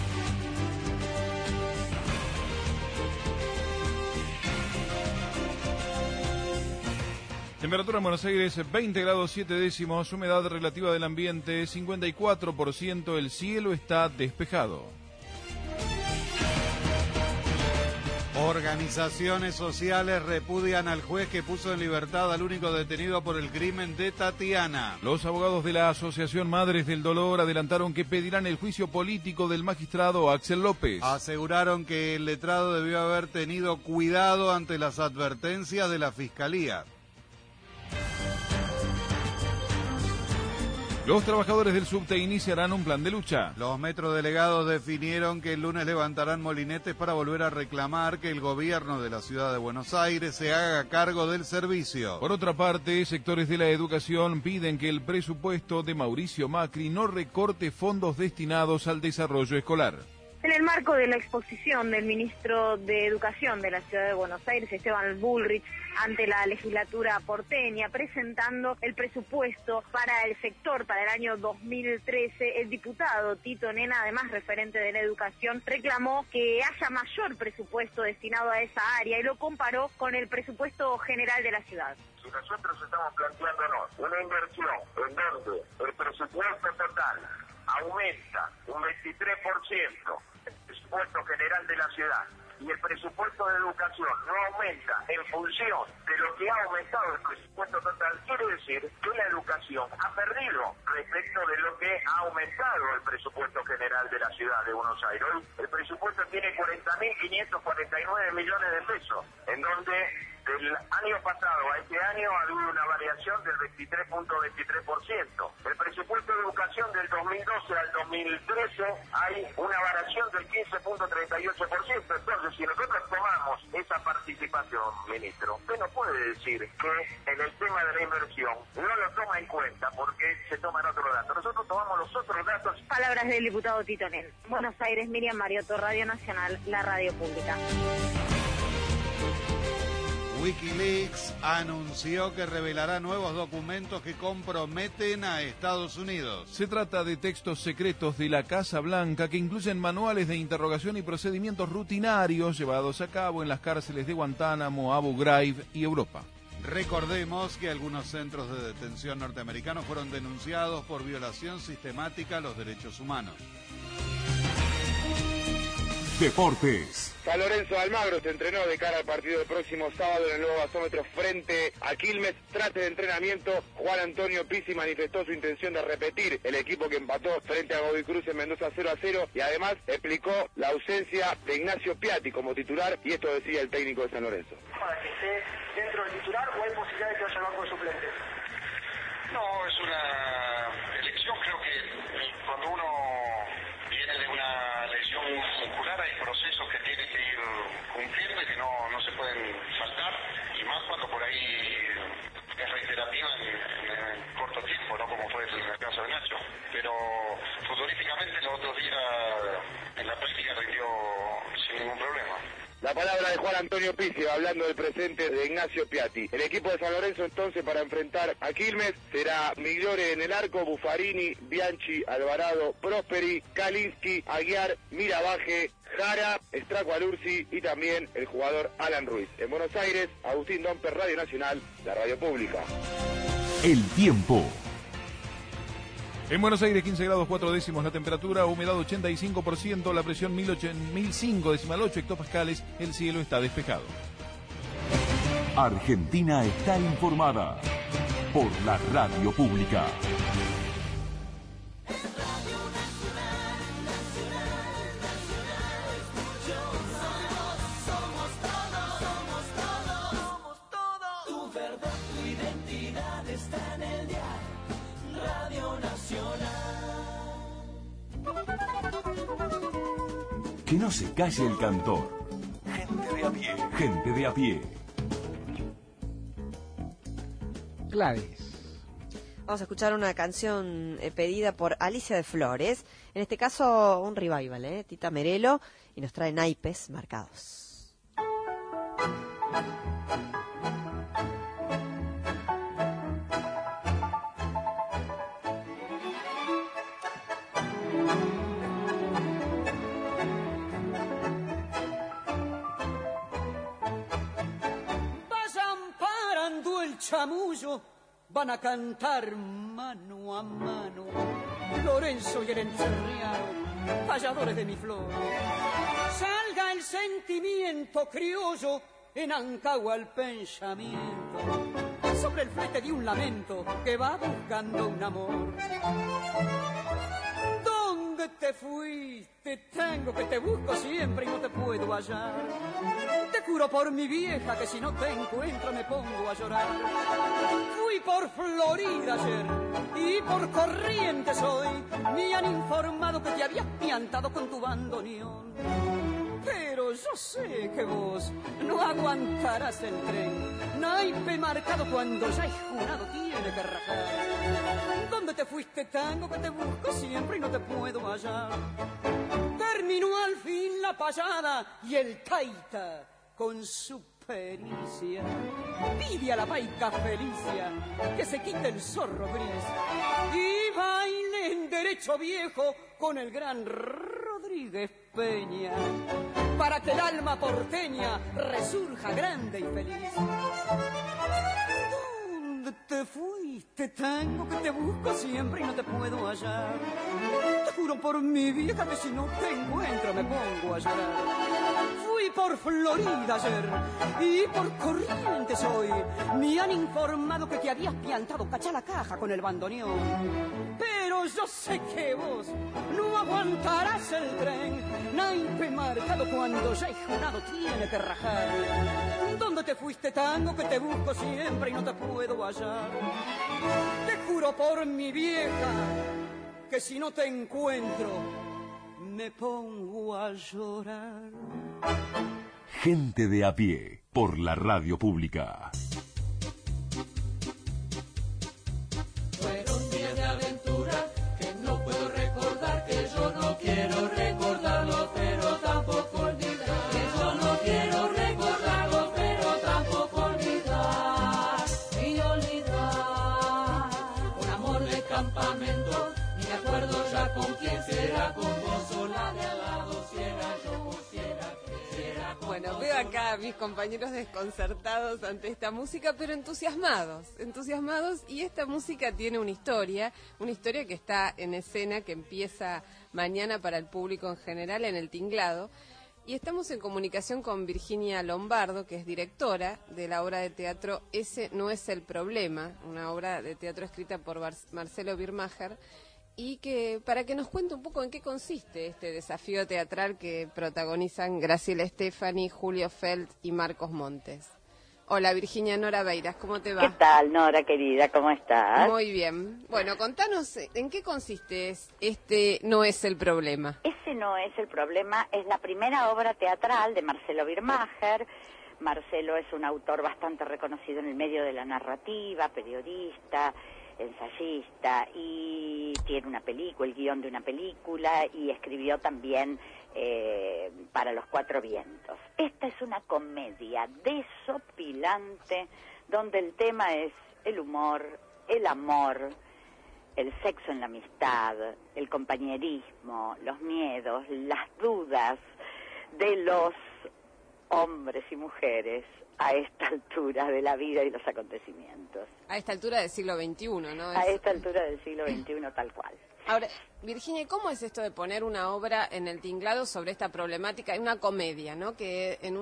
Temperatura en Buenos Aires 20 grados 7 décimos, humedad relativa del ambiente 54%, el cielo está despejado. Organizaciones sociales repudian al juez que puso en libertad al único detenido por el crimen de Tatiana. Los abogados de la Asociación Madres del Dolor adelantaron que pedirán el juicio político del magistrado Axel López. Aseguraron que el letrado debió haber tenido cuidado ante las advertencias de la Fiscalía. Los trabajadores del subte iniciarán un plan de lucha. Los metrodelegados definieron que el lunes levantarán molinetes para volver a reclamar que el gobierno de la ciudad de Buenos Aires se haga cargo del servicio. Por otra parte, sectores de la educación piden que el presupuesto de Mauricio Macri no recorte fondos destinados al desarrollo escolar. En el marco de la exposición del ministro de Educación de la Ciudad de Buenos Aires, Esteban Bullrich, ante la legislatura porteña, presentando el presupuesto para el sector para el año 2013, el diputado Tito Nena, además referente de la educación, reclamó que haya mayor presupuesto destinado a esa área y lo comparó con el presupuesto general de la ciudad. Si nosotros estamos planteándonos una inversión en donde el presupuesto total aumenta un 23%, el presupuesto general de la ciudad, y el presupuesto de educación no aumenta en función de lo que ha aumentado el presupuesto total, quiere decir que la educación ha perdido respecto de lo que ha aumentado el presupuesto general de la ciudad de Buenos Aires. Hoy el presupuesto tiene 40.549 millones de pesos, en donde del año pasado a este año ha habido una variación del 23.23%. El presupuesto de educación del 2012 al 2013 hay una variación del 15.38%. Entonces, si nosotros tomamos esa participación, ministro, usted no puede decir que en el tema de la inversión no lo toma en cuenta porque se toman otros datos. Nosotros tomamos los otros datos. Palabras del diputado Tito Nel. Buenos Aires, Miriam Mariotto, Radio Nacional, la radio pública. Wikileaks anunció que revelará nuevos documentos que comprometen a Estados Unidos. Se trata de textos secretos de la Casa Blanca que incluyen manuales de interrogación y procedimientos rutinarios llevados a cabo en las cárceles de Guantánamo, Abu Ghraib y Europa. Recordemos que algunos centros de detención norteamericanos fueron denunciados por violación sistemática a los derechos humanos. Deportes. San Lorenzo de Almagro se entrenó de cara al partido del próximo sábado en el nuevo gasómetro frente a Quilmes. Tras el entrenamiento, Juan Antonio Pizzi manifestó su intención de repetir el equipo que empató frente a Godoy Cruz en Mendoza 0-0 y además explicó la ausencia de Ignacio Piatti como titular y esto decía el técnico de San Lorenzo. ¿Para que esté dentro del titular o hay posibilidad de que vaya al banco de suplentes? No, es una elección. Creo que cuando uno viene de una lesión muscular hay procesos que tiene que ir cumpliendo y que no se pueden saltar, y más cuando por ahí es reiterativa en corto tiempo, no como fue en el caso de Nacho. Pero futbolísticamente los otros días en la práctica rindió sin ningún problema. La palabra de Juan Antonio Pizzi hablando del presente de Ignacio Piatti. El equipo de San Lorenzo entonces para enfrentar a Quilmes será Migliore en el arco, Buffarini, Bianchi, Alvarado, Prosperi, Kalinski, Aguiar, Miravaje, Jara, Stracualursi y también el jugador Alan Ruiz. En Buenos Aires, Agustín Domper, Radio Nacional, la radio pública. El tiempo. En Buenos Aires, 15 grados 4 décimos la temperatura, humedad 85%, la presión 1005,8 hectopascales, el cielo está despejado. Argentina está informada por la radio pública. Tu verdad, tu identidad está en el diario Radio Nacional. Que no se calle el cantor. Gente de a pie. Gente de a pie. Gladys. Vamos a escuchar una canción pedida por Alicia de Flores. En este caso, un revival, Tita Merelo. Y nos trae naipes marcados. Chamullo van a cantar mano a mano Lorenzo y el encerriado, payadores de mi flor. Salga el sentimiento criollo en Ancagua el pensamiento sobre el flete de un lamento que va buscando un amor. ¿Dónde te fuiste? Tengo que te busco siempre y no te puedo hallar. Te juro por mi vieja que si no te encuentro me pongo a llorar. Fui por Florida ayer y por Corrientes hoy. Me han informado que te habías piantado con tu bandoneón. Pero yo sé que vos no aguantarás el tren. Naipe marcado cuando ya es jurado tiene que rajar. ¿Dónde te fuiste, tango, que te busco siempre y no te puedo hallar? Terminó al fin la payada y el taita con su pericia pide a la paica Felicia que se quite el zorro gris y baile en derecho viejo con el gran Rodríguez Peña para que el alma porteña resurja grande y feliz. ¿Dónde te fuiste, tango, que te busco siempre y no te puedo hallar? Te juro por mi vieja que si no te encuentro me pongo a llorar. Fui por Florida ayer y por Corrientes hoy me han informado que te habías piantado cachá la caja con el bandoneón. Pero yo sé que vos no aguantarás el tren, naipe marcado cuando ya el jurado tiene que rajar. ¿Dónde te fuiste, tango, que te busco siempre y no te puedo hallar? Te juro por mi vieja que si no te encuentro me pongo a llorar. Gente de a pie, por la radio pública. Fueron días de aventura que no puedo recordar, que yo no quiero recordarlo, pero tampoco olvidar. Que yo no quiero recordarlo, pero tampoco olvidar. Y olvidar un amor de campamento, ni me acuerdo ya con quién, será con vos o la de al lado, si era yo o si era que. Bueno, veo acá a mis compañeros desconcertados ante esta música, pero entusiasmados, y esta música tiene una historia que está en escena, que empieza mañana para el público en general en el Tinglado, y estamos en comunicación con Virginia Lombardo, que es directora de la obra de teatro Ese no es el problema, una obra de teatro escrita por Marcelo Birmacher, y que para que nos cuente un poco en qué consiste este desafío teatral que protagonizan Graciela Stefani, Julio Feld y Marcos Montes. Hola Virginia, Nora Beiras, ¿cómo te va? ¿Qué tal, Nora, querida? ¿Cómo estás? Muy bien. Bueno, contanos, ¿en qué consiste este no es el problema? Ese no es el problema, es la primera obra teatral de Marcelo Birmacher. Marcelo es un autor bastante reconocido en el medio de la narrativa, periodista, ensayista, y tiene una película, el guión de una película, y escribió también para Los Cuatro Vientos. Esta es una comedia desopilante donde el tema es el humor, el amor, el sexo en la amistad, el compañerismo, los miedos, las dudas de los hombres y mujeres a esta altura de la vida y los acontecimientos. A esta altura del siglo XXI, ¿no? A esta altura del siglo XXI, tal cual. Ahora, Virginia, ¿cómo es esto de poner una obra en el Tinglado sobre esta problemática? Una comedia, ¿no? Que en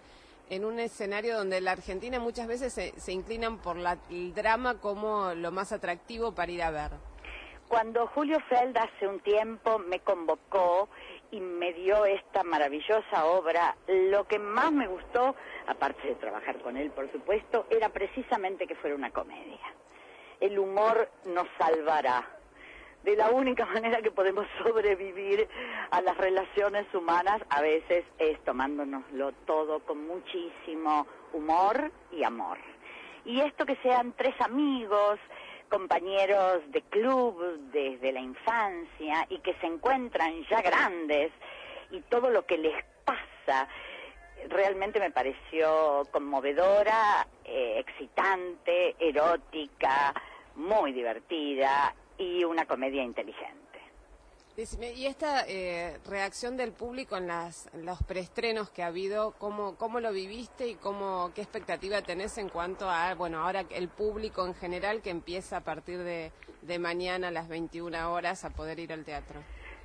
un escenario donde la Argentina muchas veces se inclinan por el drama como lo más atractivo para ir a ver. Cuando Julio Feld hace un tiempo me convocó y me dio esta maravillosa obra, lo que más me gustó, aparte de trabajar con él, por supuesto, era precisamente que fuera una comedia. El humor nos salvará. De la única manera que podemos sobrevivir a las relaciones humanas, a veces es tomándonoslo todo con muchísimo humor y amor. Y esto que sean tres amigos, compañeros de club desde la infancia y que se encuentran ya grandes y todo lo que les pasa realmente me pareció conmovedora, excitante, erótica, muy divertida y una comedia inteligente. Decime, y esta reacción del público en los preestrenos que ha habido, ¿cómo lo viviste y qué expectativa tenés en cuanto a, bueno, ahora el público en general que empieza a partir de mañana a las 21 horas a poder ir al teatro?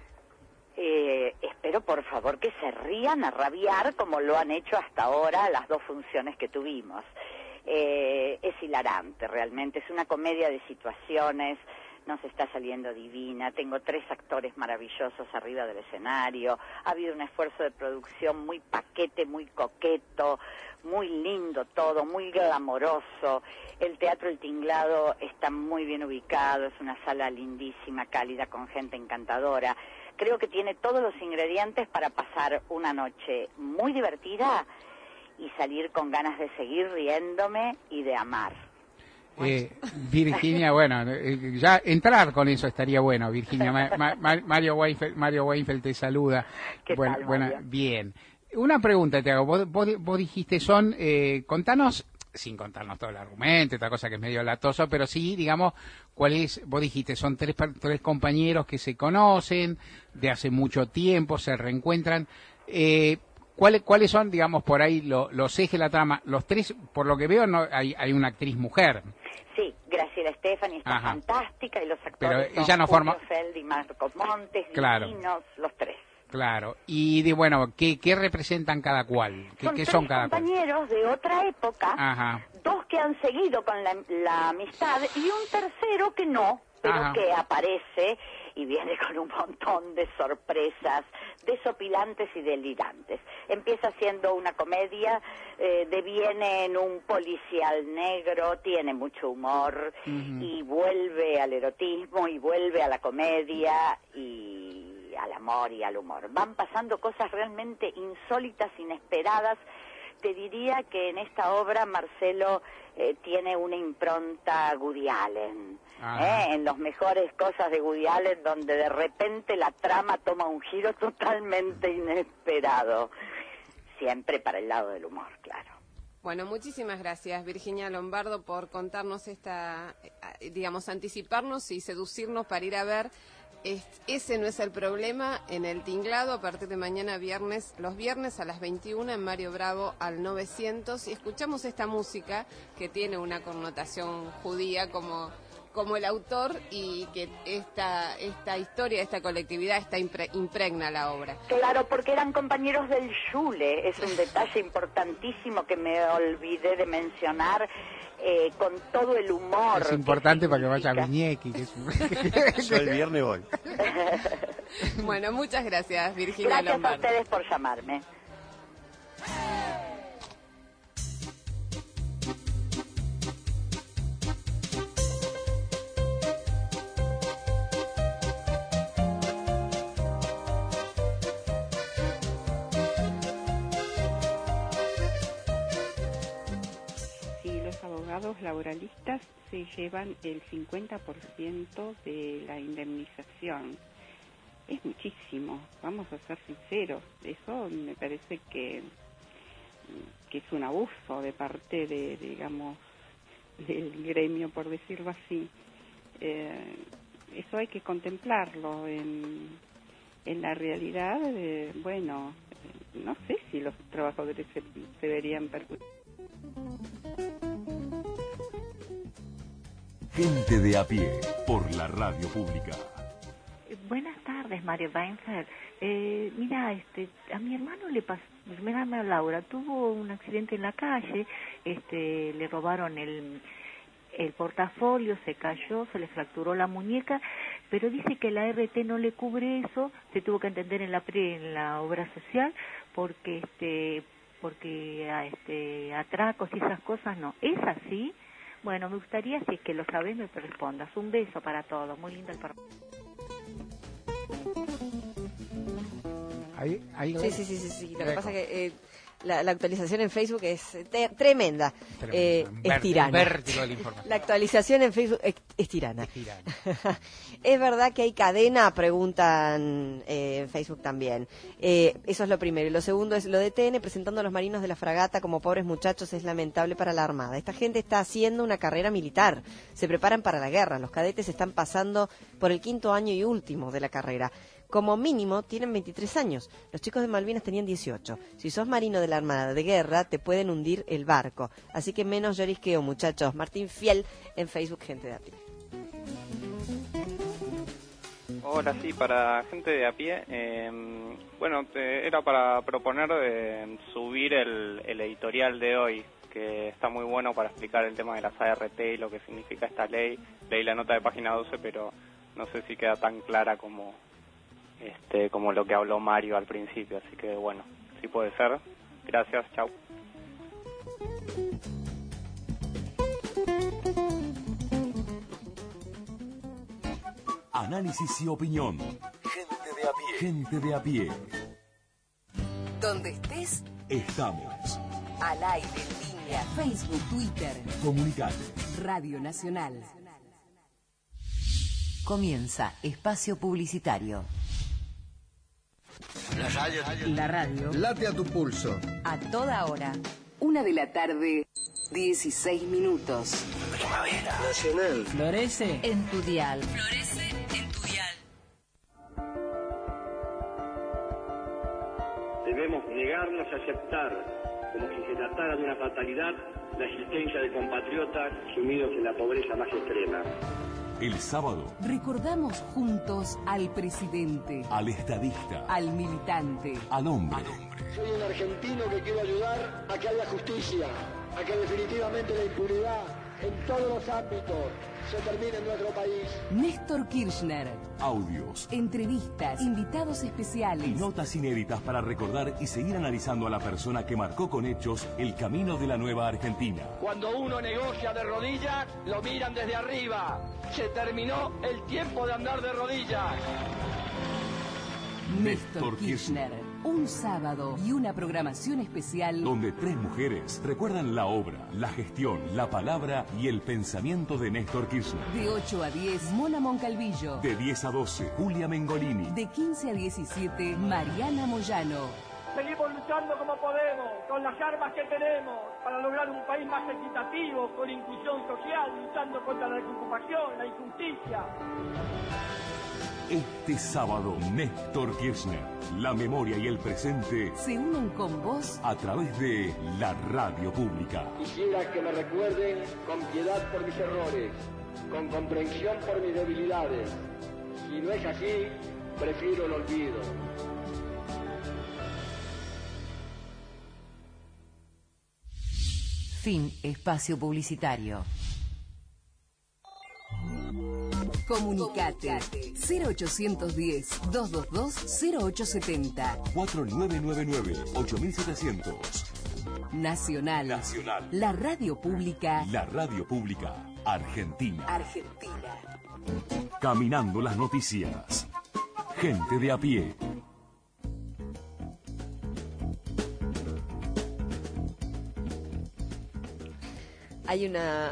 Espero por favor que se rían a rabiar como lo han hecho hasta ahora las dos funciones que tuvimos. Es hilarante realmente, es una comedia de situaciones. Nos está saliendo divina, tengo tres actores maravillosos arriba del escenario, ha habido un esfuerzo de producción muy paquete, muy coqueto, muy lindo todo, muy glamoroso. El Teatro El Tinglado está muy bien ubicado, es una sala lindísima, cálida, con gente encantadora. Creo que tiene todos los ingredientes para pasar una noche muy divertida y salir con ganas de seguir riéndome y de amar. Virginia, bueno, ya entrar con eso estaría bueno, Virginia. Mario Weinfeld te saluda. ¿Qué tal, Mario? Bien. Una pregunta te hago. Vos dijiste, contanos, sin contarnos todo el argumento, esta cosa que es medio latoso, pero sí, digamos, vos dijiste, son tres compañeros que se conocen de hace mucho tiempo, se reencuentran. ¿Cuáles son, digamos, por ahí los ejes de la trama? Los tres, por lo que veo, no hay una actriz mujer. Sí, Graciela Stefani está fantástica y los actores pero ella no son forma... Julio Feld y Marcos Montes, claro. divinos, los tres. Claro. Y bueno, ¿qué representan cada cual? ¿Qué son cada cual? Compañeros de otra época, Ajá. 2 que han seguido con la amistad y un tercero que no, pero Ajá. que aparece y viene con un montón de sorpresas desopilantes y delirantes. Empieza siendo una comedia, deviene en un policial negro, tiene mucho humor y vuelve al erotismo y vuelve a la comedia y al amor y al humor. Van pasando cosas realmente insólitas, inesperadas. Te diría que en esta obra Marcelo tiene una impronta Woody Allen, en los mejores cosas de Woody Allen, donde de repente la trama toma un giro totalmente inesperado, siempre para el lado del humor, claro. Bueno, muchísimas gracias, Virginia Lombardo, por contarnos anticiparnos y seducirnos para ir a ver Ese no es el problema en el Tinglado a partir de mañana viernes, los viernes a las 21 en Mario Bravo al 900, y escuchamos esta música que tiene una connotación judía como el autor, y que esta historia, esta colectividad impregna la obra. Claro, porque eran compañeros del Schule, es un detalle importantísimo que me olvidé de mencionar. Con todo el humor. Es importante para que vaya Viñequi. Yo el viernes voy. Bueno, muchas gracias, Virginia Lombardo. Gracias a ustedes por llamarme. Abogados laboralistas se llevan el 50% de la indemnización. Es muchísimo, vamos a ser sinceros. Eso me parece que es un abuso de parte del gremio, por decirlo así. Eso hay que contemplarlo en la realidad. Bueno, no sé si los trabajadores se verían perjudicados. Gente de a pie, por la radio pública. Buenas tardes, Mario Weinfeld. Mira, a mi hermano le pasó, mi hermana Laura tuvo un accidente en la calle, le robaron el portafolio, se cayó, se le fracturó la muñeca, pero dice que la RT no le cubre eso, se tuvo que entender en la obra social, porque atracos y esas cosas no. ¿Es así? Bueno, me gustaría, si es que lo sabes, me respondas. Un beso para todos. Muy lindo el programa. Sí. Lo que pasa es que la actualización en Facebook es tremenda. Es tirana. La actualización en Facebook es tirana. ¿Es verdad que hay cadena? Preguntan en Facebook también. Eso es lo primero. Y lo segundo es lo de TN presentando a los marinos de la fragata como pobres muchachos. Es lamentable para la Armada. Esta gente está haciendo una carrera militar. Se preparan para la guerra. Los cadetes están pasando por el 5º año y último de la carrera. Como mínimo tienen 23 años. Los chicos de Malvinas tenían 18. Si sos marino de la Armada de Guerra, te pueden hundir el barco. Así que menos llorisqueo, muchachos. Martín Fiel en Facebook, Gente de a pie. Hola, sí, para Gente de a pie. Era para proponer subir el editorial de hoy, que está muy bueno para explicar el tema de las ART y lo que significa esta ley. Leí la nota de página 12, pero no sé si queda tan clara como lo que habló Mario al principio, así que bueno, sí puede ser. Gracias, chau. Análisis y opinión. Gente de a pie. Gente de a pie. Donde estés, estamos. Al aire, en línea, Facebook, Twitter. Comunicate. Radio Nacional. Comienza Espacio Publicitario. La radio. Late a tu pulso. A toda hora. 1 de la tarde, 16 minutos. Primavera. Nacional. Florece en tu dial. Florece en tu dial. Debemos negarnos a aceptar, como si se tratara de una fatalidad, la existencia de compatriotas sumidos en la pobreza más extrema. El sábado, recordamos juntos al presidente, al estadista, al militante, al hombre. Soy un argentino que quiero ayudar a que haya justicia, a que definitivamente la impunidad en todos los ámbitos se termine en nuestro país. Néstor Kirchner. Audios, Entrevistas, invitados especiales. y notas inéditas para recordar y seguir analizando a la persona que marcó con hechos el camino de la nueva Argentina. Cuando uno negocia de rodillas, lo miran desde arriba. Se terminó el tiempo de andar de rodillas. Néstor Kirchner. Un sábado y una programación especial Donde 3 mujeres recuerdan la obra, la gestión, la palabra y el pensamiento de Néstor Kirchner. de 8 a 10, Mona Moncalvillo. De 10 a 12, Julia Mengolini. De 15 a 17, Mariana Moyano. Seguimos luchando como podemos, con las armas que tenemos, para lograr un país más equitativo, con inclusión social, luchando contra la desocupación, la injusticia. Este sábado, Néstor Kirchner, la memoria y el presente Se unen con vos a través de la radio pública. Quisiera que me recuerden con piedad por mis errores, con comprensión por mis debilidades. Si no es así, prefiero el olvido. Fin espacio publicitario. Comunicate 0810-222-0870. 4999-8700. Nacional. Nacional. La radio pública. La radio pública argentina. Argentina. Caminando las noticias. Gente de a pie. Hay una...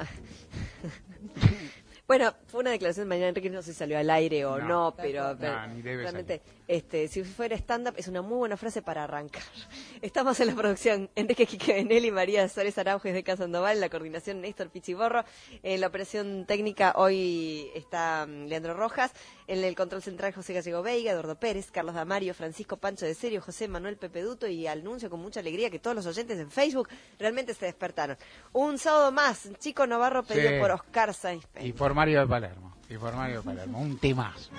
Bueno, fue una declaración de Mariana Enríquez, no sé si salió al aire o no, pero ni debe realmente, si fuera stand-up, es una muy buena frase para arrancar. Estamos en la producción Enrique Quique Benelli, María Suárez Araujo de Casa Sandoval, en la coordinación Néstor Pichiborro, en la operación técnica hoy está Leandro Rojas, en el control central José Gallego Veiga, Eduardo Pérez, Carlos Damario, Francisco Pancho de Serio, José Manuel Pepe Duto, y anuncio con mucha alegría que todos los oyentes en Facebook realmente se despertaron. Un sábado más, Chico Navarro pedido por Oscar Sáenz Peña. Y por Mario de Palermo. Un temazo.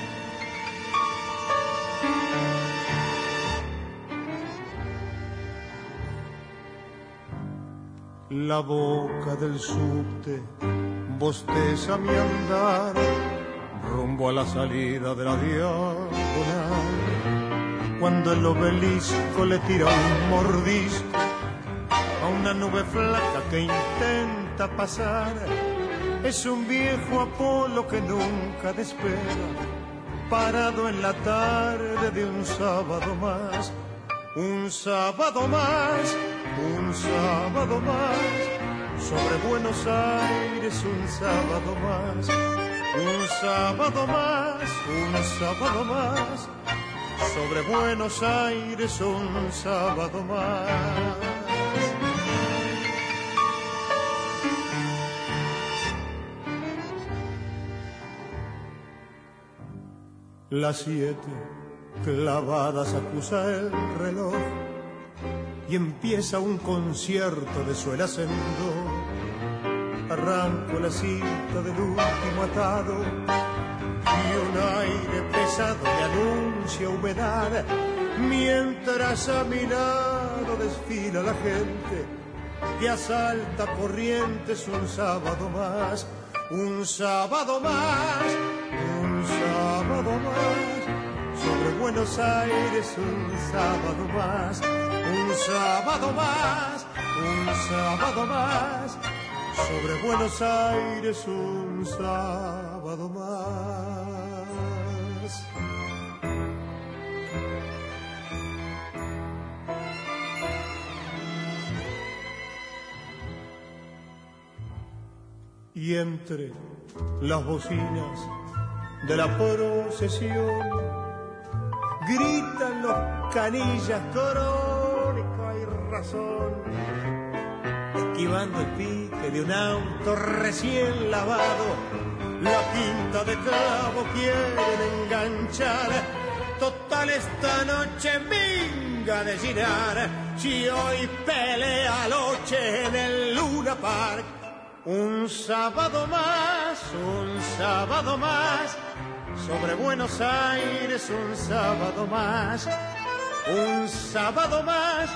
La boca del subte bosteza mi andar rumbo a la salida de la diagonal. Cuando el obelisco le tira un mordisco a una nube flaca que intenta pasar, es un viejo Apolo que nunca despega, parado en la tarde de un sábado más. Un sábado más, un sábado más, sobre Buenos Aires un sábado más. Un sábado más, un sábado más, sobre Buenos Aires un sábado más. Las 7 clavadas acusa el reloj y empieza un concierto de suelas en do. Arranco la cinta del último atado y un aire pesado me anuncia humedad, mientras a mi lado desfila la gente que asalta Corrientes un sábado más. Un sábado más, un sábado más, sobre Buenos Aires un sábado más. Un sábado más, un sábado más, sobre Buenos Aires un sábado más. Y entre las bocinas de la procesión gritan los canillas, crónica y razón, esquivando el pique de un auto recién lavado. La quinta de clavo quieren enganchar, total esta noche minga de girar. Si hoy pelea Loche en el Luna Park, Un sábado más, sobre Buenos Aires, un sábado más, un sábado más,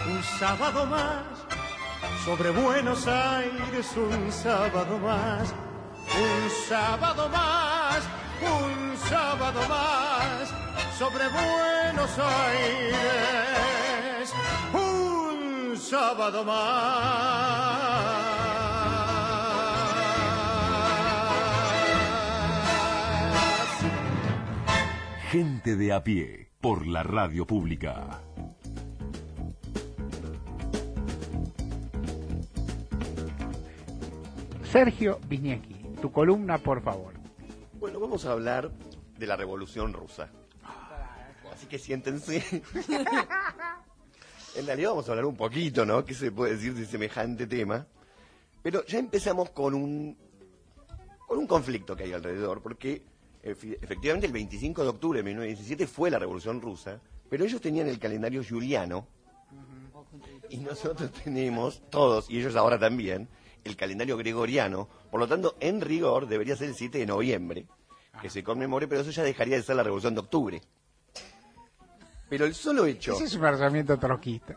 sobre Buenos Aires, un sábado más, un sábado más, sobre Buenos Aires, un sábado más. Gente de a pie, por la radio pública. Sergio Viñecki, tu columna, por favor. Bueno, vamos a hablar de la Revolución Rusa. Así que siéntense. En realidad vamos a hablar un poquito, ¿no? ¿Qué se puede decir de semejante tema? Pero ya empezamos con un conflicto que hay alrededor, porque efectivamente el 25 de octubre de 1917 fue la Revolución Rusa, pero ellos tenían el calendario juliano y nosotros tenemos, todos, y ellos ahora también, el calendario gregoriano. Por lo tanto, en rigor debería ser el 7 de noviembre, que se conmemore, pero eso ya dejaría de ser la Revolución de Octubre. Pero el solo hecho... Ese es un pensamiento troquista. ¿A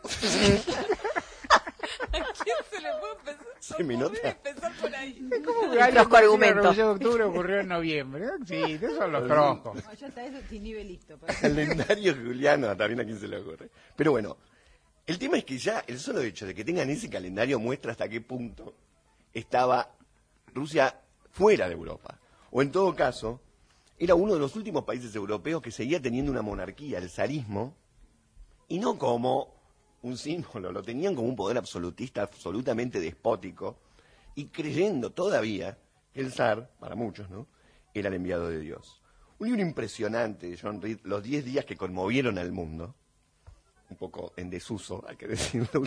quién se le puede ¿Se me nota? empezar por ahí? ¿Cómo El trosco argumento. La Revolución de Octubre ocurrió en noviembre? Sí, esos son los troscos. No, ya está eso sin nivel listo. Calendario juliano, también a quién se le ocurre. Pero bueno, el tema es que ya el solo hecho de que tengan ese calendario muestra hasta qué punto estaba Rusia fuera de Europa. O en todo caso, era uno de los últimos países europeos que seguía teniendo una monarquía, el zarismo, y no como un símbolo, lo tenían como un poder absolutista, absolutamente despótico, y creyendo todavía que el zar, para muchos, ¿no?, era el enviado de Dios. Un libro impresionante de John Reed, Los 10 días que conmovieron al mundo, un poco en desuso, hay que decirlo,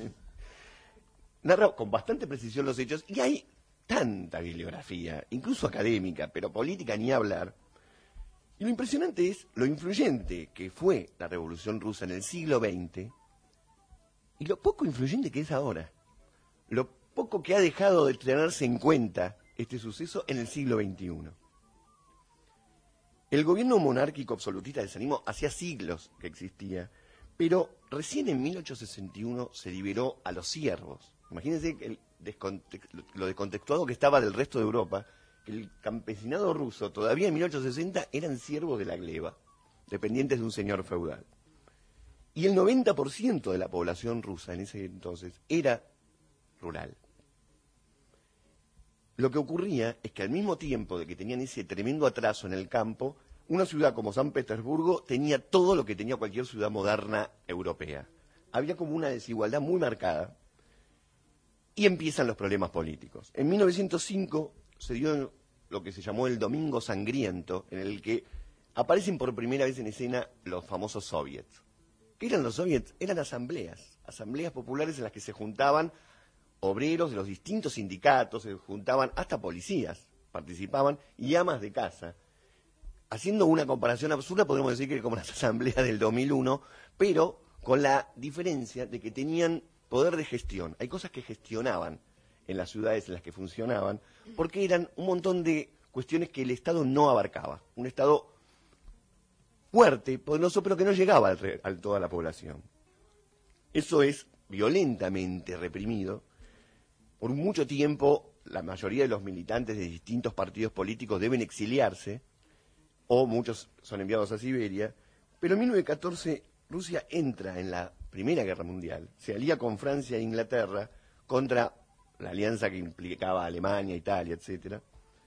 narra con bastante precisión los hechos, y hay tanta bibliografía, incluso académica, pero política ni hablar. Y lo impresionante es lo influyente que fue la Revolución Rusa en el siglo XX y lo poco influyente que es ahora. Lo poco que ha dejado de tenerse en cuenta este suceso en el siglo XXI. El gobierno monárquico absolutista del zarismo hacía siglos que existía, pero recién en 1861 se liberó a los siervos. Imagínense lo descontextuado que estaba del resto de Europa, que el campesinado ruso todavía en 1860 eran siervos de la gleba, dependientes de un señor feudal. Y el 90% de la población rusa en ese entonces era rural. Lo que ocurría es que al mismo tiempo de que tenían ese tremendo atraso en el campo, una ciudad como San Petersburgo tenía todo lo que tenía cualquier ciudad moderna europea. Había como una desigualdad muy marcada. Y empiezan los problemas políticos. En 1905 se dio lo que se llamó el Domingo Sangriento, en el que aparecen por primera vez en escena los famosos soviets. ¿Qué eran los soviets? Eran asambleas populares en las que se juntaban obreros de los distintos sindicatos, se juntaban hasta policías, participaban, y amas de casa. Haciendo una comparación absurda, podemos decir que como las asambleas del 2001, pero con la diferencia de que tenían poder de gestión. Hay cosas que gestionaban en las ciudades en las que funcionaban, porque eran un montón de cuestiones que el Estado no abarcaba. Un Estado fuerte, poderoso, pero que no llegaba a toda la población. Eso es violentamente reprimido. Por mucho tiempo, la mayoría de los militantes de distintos partidos políticos deben exiliarse, o muchos son enviados a Siberia, pero en 1914 Rusia entra en la Primera Guerra Mundial, se alía con Francia e Inglaterra contra la alianza que implicaba Alemania, Italia, etcétera,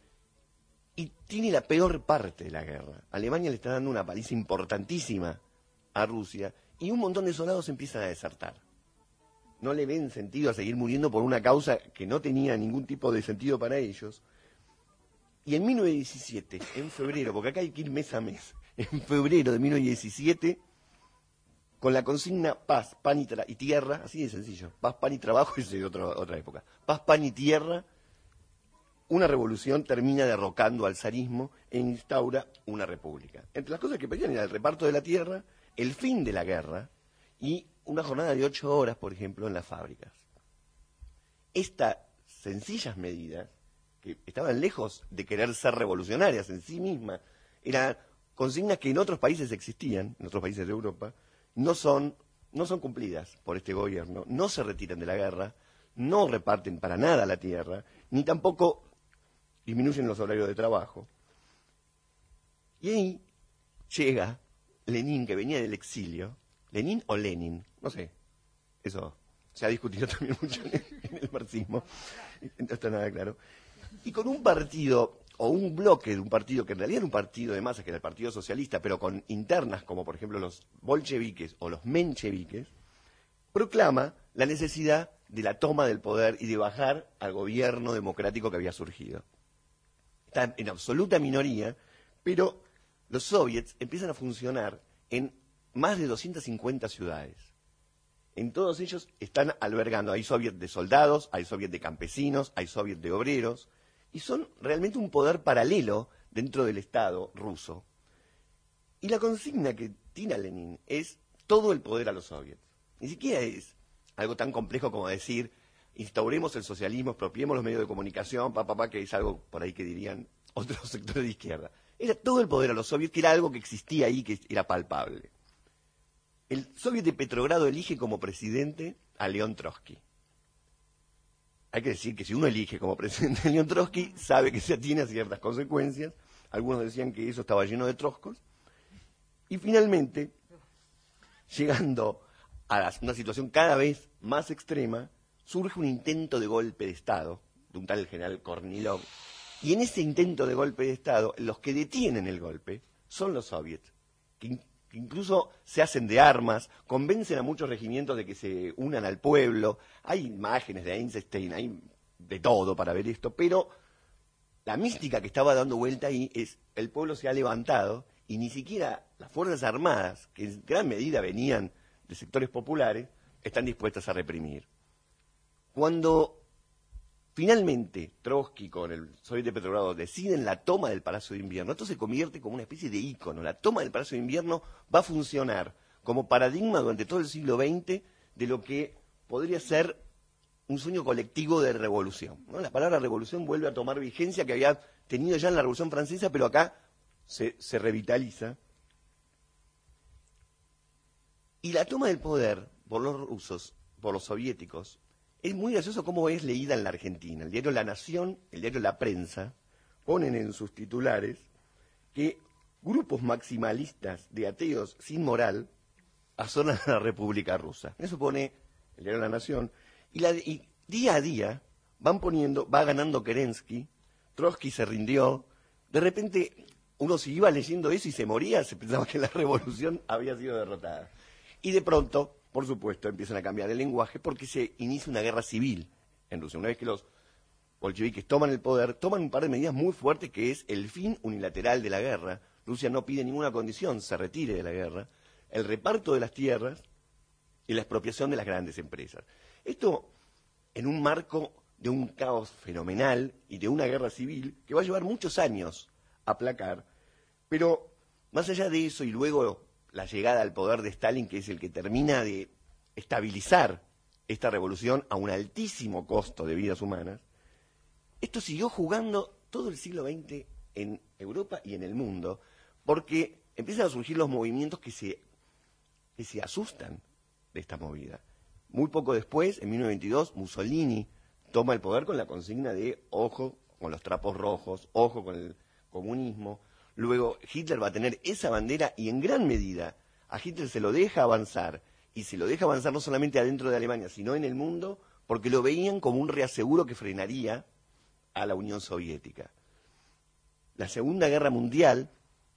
y tiene la peor parte de la guerra. Alemania le está dando una paliza importantísima a Rusia y un montón de soldados empiezan a desertar. No le ven sentido a seguir muriendo por una causa que no tenía ningún tipo de sentido para ellos. Y en 1917, en febrero, porque acá hay que ir mes a mes, en febrero de 1917, con la consigna paz, pan y tierra, así de sencillo, paz, pan y trabajo, eso es de otra época, paz, pan y tierra, una revolución termina derrocando al zarismo e instaura una república. Entre las cosas que pedían era el reparto de la tierra, el fin de la guerra y una jornada de 8 horas, por ejemplo, en las fábricas. Esta sencillas medidas, que estaban lejos de querer ser revolucionarias en sí mismas, eran consignas que en otros países existían, en otros países de Europa, no son cumplidas por este gobierno, no se retiran de la guerra, no reparten para nada la tierra, ni tampoco disminuyen los horarios de trabajo. Y ahí llega Lenin, que venía del exilio. ¿Lenin o Lenin? No sé. Eso se ha discutido también mucho en el marxismo. No está nada claro. Y con un partido, o un bloque de un partido, que en realidad era un partido de masas, que era el Partido Socialista, pero con internas como por ejemplo los bolcheviques o los mencheviques, proclama la necesidad de la toma del poder y de bajar al gobierno democrático que había surgido. Está en absoluta minoría, pero los soviets empiezan a funcionar en más de 250 ciudades. En todos ellos están albergando, hay soviets de soldados, hay soviets de campesinos, hay soviets de obreros, y son realmente un poder paralelo dentro del Estado ruso. Y la consigna que tira Lenin es todo el poder a los soviets. Ni siquiera es algo tan complejo como decir, instauremos el socialismo, expropiemos los medios de comunicación, que es algo por ahí que dirían otros sectores de izquierda. Era todo el poder a los soviets, que era algo que existía ahí, que era palpable. El soviet de Petrogrado elige como presidente a León Trotsky. Hay que decir que si uno elige como presidente a León Trotsky, sabe que se atiene a ciertas consecuencias. Algunos decían que eso estaba lleno de troscos. Y finalmente, llegando a una situación cada vez más extrema, surge un intento de golpe de Estado, de un tal general Kornilov. Y en ese intento de golpe de Estado, los que detienen el golpe son los soviets, que incluso se hacen de armas, convencen a muchos regimientos de que se unan al pueblo. Hay imágenes de Einstein, hay de todo para ver esto, pero la mística que estaba dando vuelta ahí es el pueblo se ha levantado y ni siquiera las Fuerzas Armadas, que en gran medida venían de sectores populares, están dispuestas a reprimir. Cuando finalmente Trotsky con el Soviet de Petrogrado deciden la toma del Palacio de Invierno, esto se convierte como una especie de ícono. La toma del Palacio de Invierno va a funcionar como paradigma durante todo el siglo XX de lo que podría ser un sueño colectivo de revolución, ¿no? La palabra revolución vuelve a tomar vigencia que había tenido ya en la Revolución Francesa, pero acá se revitaliza. Y la toma del poder por los rusos, por los soviéticos, es muy gracioso cómo es leída en la Argentina. El diario La Nación, el diario La Prensa, ponen en sus titulares que grupos maximalistas de ateos sin moral asolan a la República Rusa. Eso pone el diario La Nación. Y día a día va ganando Kerensky, Trotsky se rindió. De repente uno se iba leyendo eso y se moría, se pensaba que la revolución había sido derrotada. Y de pronto, por supuesto, empiezan a cambiar el lenguaje porque se inicia una guerra civil en Rusia. Una vez que los bolcheviques toman el poder, toman un par de medidas muy fuertes que es el fin unilateral de la guerra. Rusia no pide ninguna condición, se retire de la guerra, el reparto de las tierras y la expropiación de las grandes empresas. Esto en un marco de un caos fenomenal y de una guerra civil que va a llevar muchos años a aplacar, pero más allá de eso y luego la llegada al poder de Stalin, que es el que termina de estabilizar esta revolución a un altísimo costo de vidas humanas, esto siguió jugando todo el siglo XX en Europa y en el mundo, porque empiezan a surgir los movimientos que se asustan de esta movida. Muy poco después, en 1922, Mussolini toma el poder con la consigna de ojo con los trapos rojos, ojo con el comunismo. Luego Hitler va a tener esa bandera y en gran medida a Hitler se lo deja avanzar, y se lo deja avanzar no solamente adentro de Alemania, sino en el mundo, porque lo veían como un reaseguro que frenaría a la Unión Soviética. La Segunda Guerra Mundial,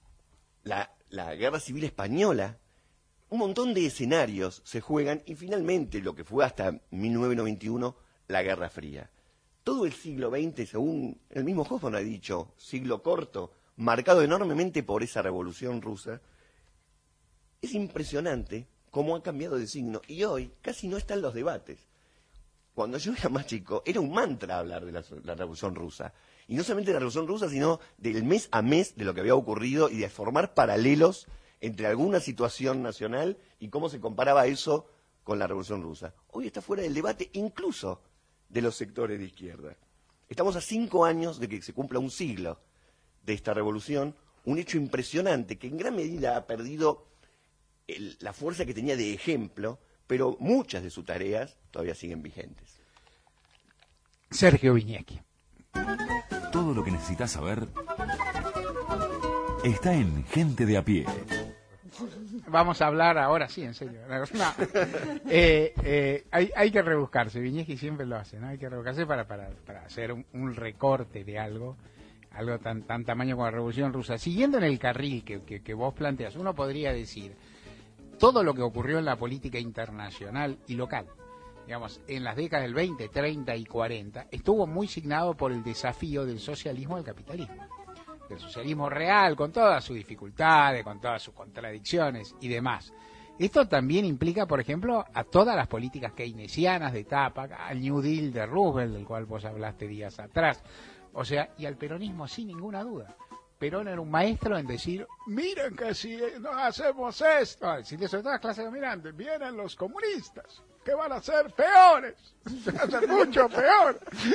la Guerra Civil Española, un montón de escenarios se juegan y finalmente lo que fue hasta 1991 la Guerra Fría. Todo el siglo XX, según el mismo Hoffman ha dicho, siglo corto, marcado enormemente por esa revolución rusa. Es impresionante cómo ha cambiado de signo y hoy casi no están los debates. Cuando yo era más chico era un mantra hablar de la revolución rusa. Y no solamente de la revolución rusa, sino del mes a mes de lo que había ocurrido y de formar paralelos entre alguna situación nacional y cómo se comparaba eso con la revolución rusa. Hoy está fuera del debate incluso de los sectores de izquierda. Estamos a 5 años de que se cumpla un siglo de esta revolución, un hecho impresionante que en gran medida ha perdido la fuerza que tenía de ejemplo, pero muchas de sus tareas todavía siguen vigentes. Sergio Viñeschi. Todo lo que necesitas saber está en Gente de a Pie. Vamos a hablar ahora, sí, en serio. No. Hay que rebuscarse, Viñeschi siempre lo hace, ¿no? Hay que rebuscarse para hacer un recorte de algo tan tamaño como la Revolución Rusa. Siguiendo en el carril que vos planteas, uno podría decir, todo lo que ocurrió en la política internacional y local, digamos, en las décadas del 20, 30 y 40, estuvo muy signado por el desafío del socialismo al capitalismo. Del socialismo real, con todas sus dificultades, con todas sus contradicciones y demás. Esto también implica, por ejemplo, a todas las políticas keynesianas de etapa, al New Deal de Roosevelt, del cual vos hablaste días atrás, o sea, y al peronismo sin ninguna duda. Perón era un maestro en decir, miren que si no hacemos esto, decirle sobre todo a las clases dominantes, vienen los comunistas, que van a ser peores, van a ser mucho peor.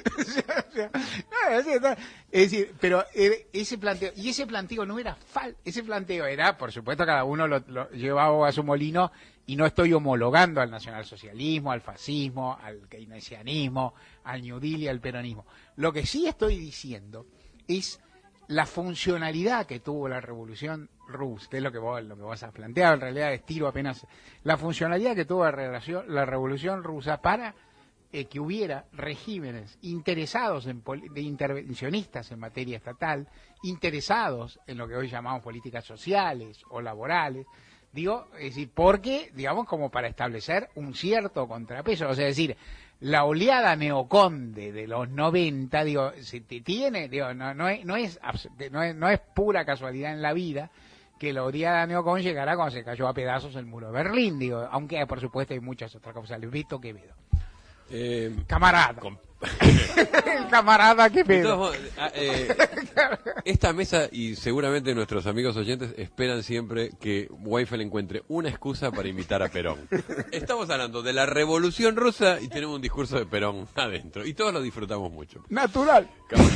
Es decir, pero ese planteo no era ese planteo era, por supuesto, cada uno lo llevaba a su molino, y no estoy homologando al nacionalsocialismo, al fascismo, al keynesianismo, al New Deal y al peronismo. Lo que sí estoy diciendo es la funcionalidad que tuvo la Revolución Rusa, que es lo que vos has planteado, en realidad estiro apenas, la funcionalidad que tuvo la Revolución Rusa para que hubiera regímenes interesados de intervencionistas en materia estatal, interesados en lo que hoy llamamos políticas sociales o laborales, digo, es decir, porque, digamos, como para establecer un cierto contrapeso, o sea, es decir, la oleada neoconde de los 90, digo, no es pura casualidad en la vida que la oleada neocon llegará cuando se cayó a pedazos el muro de Berlín, digo, aunque por supuesto hay muchas otras cosas. Vito Quevedo. Camarada. El camarada Quevedo. Esta mesa y seguramente nuestros amigos oyentes esperan siempre que Weinfeld encuentre una excusa para imitar a Perón. Estamos hablando de la Revolución Rusa y tenemos un discurso de Perón adentro y todos lo disfrutamos mucho. Natural.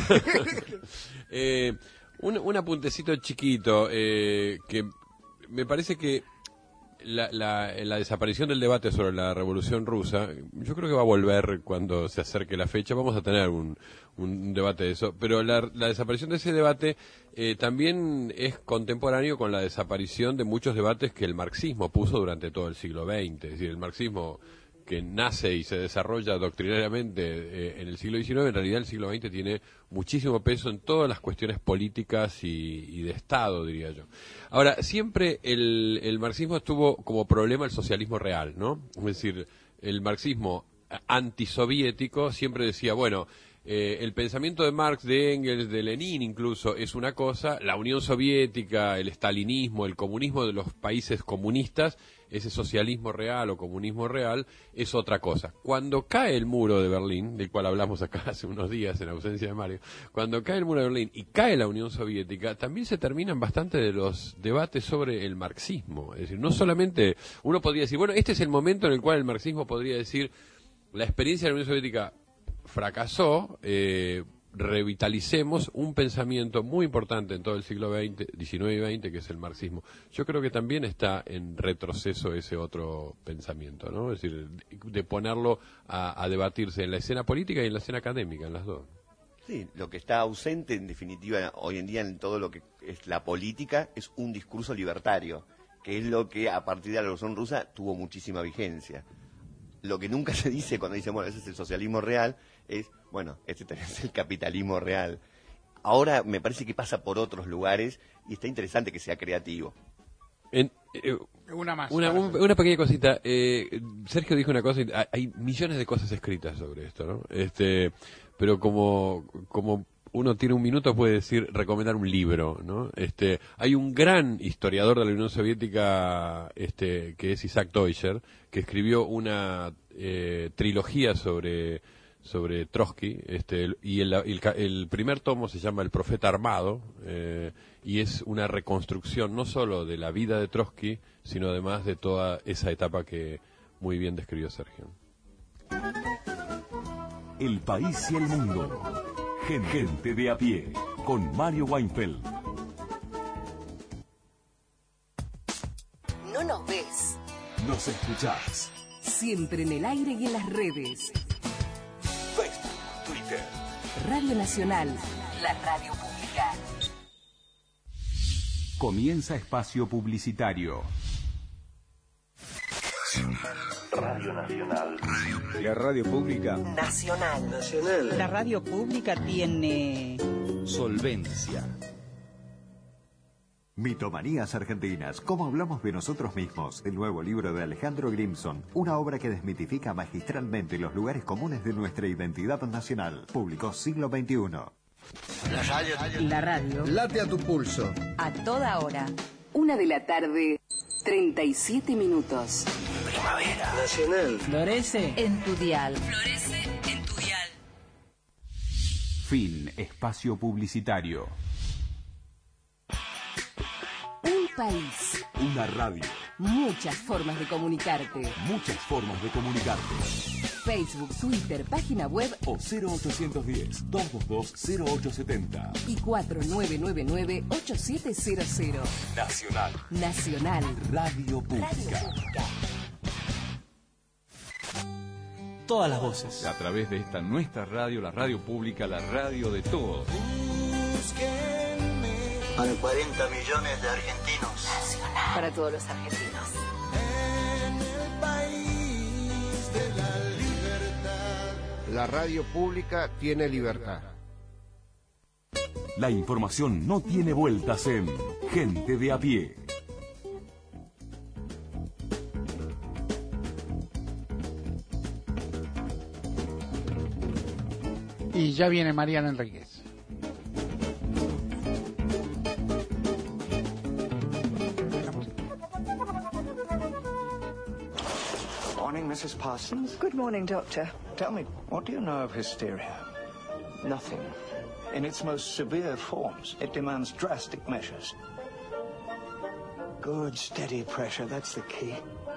Un apuntecito chiquito que me parece que la desaparición del debate sobre la Revolución Rusa, yo creo que va a volver cuando se acerque la fecha. Vamos a tener un debate de eso, pero la desaparición de ese debate también es contemporáneo con la desaparición de muchos debates que el marxismo puso durante todo el siglo XX. Es decir, el marxismo que nace y se desarrolla doctrinariamente en el siglo XIX, en realidad el siglo XX tiene muchísimo peso en todas las cuestiones políticas y de Estado, diría yo. Ahora, siempre el marxismo tuvo como problema el socialismo real, ¿no? Es decir, el marxismo antisoviético siempre decía, bueno, el pensamiento de Marx, de Engels, de Lenin incluso es una cosa, la Unión Soviética, el estalinismo, el comunismo de los países comunistas, ese socialismo real o comunismo real es otra cosa. Cuando cae el muro de Berlín, del cual hablamos acá hace unos días en ausencia de Mario, cuando cae el muro de Berlín y cae la Unión Soviética, también se terminan bastante de los debates sobre el marxismo. Es decir, no solamente uno podría decir, bueno, este es el momento en el cual el marxismo podría decir, la experiencia de la Unión Soviética fracasó, revitalicemos un pensamiento muy importante en todo el siglo XX, XIX y XX, que es el marxismo. Yo creo que también está en retroceso ese otro pensamiento, ¿no? Es decir, de ponerlo a debatirse en la escena política y en la escena académica, en las dos. Sí, lo que está ausente, en definitiva, hoy en día en todo lo que es la política, es un discurso libertario, que es lo que a partir de la Revolución Rusa tuvo muchísima vigencia. Lo que nunca se dice cuando dicen, bueno, ese es el socialismo real, es, bueno, este también es el capitalismo real. Ahora me parece que pasa por otros lugares y está interesante que sea creativo. Una pequeña cosita. Sergio dijo una cosa, y hay millones de cosas escritas sobre esto, ¿no? Pero como uno tiene un minuto puede decir, recomendar un libro, ¿no? Hay un gran historiador de la Unión Soviética, que es Isaac Deutscher, que escribió una trilogía sobre Trotsky, y el primer tomo se llama El Profeta Armado, y es una reconstrucción no solo de la vida de Trotsky, sino además de toda esa etapa que muy bien describió Sergio. el país y el mundo. Gente de a pie, con Mario Weinfeld. No nos ves. Nos escuchás. Siempre en el aire y en las redes. Facebook, Twitter. Radio Nacional, la radio pública. Comienza espacio publicitario. Radio Nacional. La radio pública. Nacional. La radio pública tiene Solvencia. Mitomanías Argentinas, ¿cómo hablamos de nosotros mismos? El nuevo libro de Alejandro Grimson, una obra que desmitifica magistralmente los lugares comunes de nuestra identidad nacional. Publicó Siglo XXI. La radio. Late a tu pulso. A toda hora. 1:37 PM. Primavera. Nacional. Florece En tu dial. Florece en tu dial. Fin. Espacio publicitario. Un país. Una radio. Muchas formas de comunicarte. Muchas formas de comunicarte. Facebook, Twitter, página web O 0810-222-0870. y 4999-8700. Nacional. Nacional. Radio Pública. Todas las voces. A través de esta nuestra radio, la radio pública, la radio de todos. Para 40 millones de argentinos. Para todos los argentinos. La radio pública tiene libertad. La información no tiene vueltas en Gente de a pie. Y ya viene Mariana Enríquez. Morning, Mrs. Parsons. Good morning, Doctor. Tell me, what do you know of hysteria? Nothing. In its most severe forms, it demands drastic measures. Good, steady pressure, that's the key.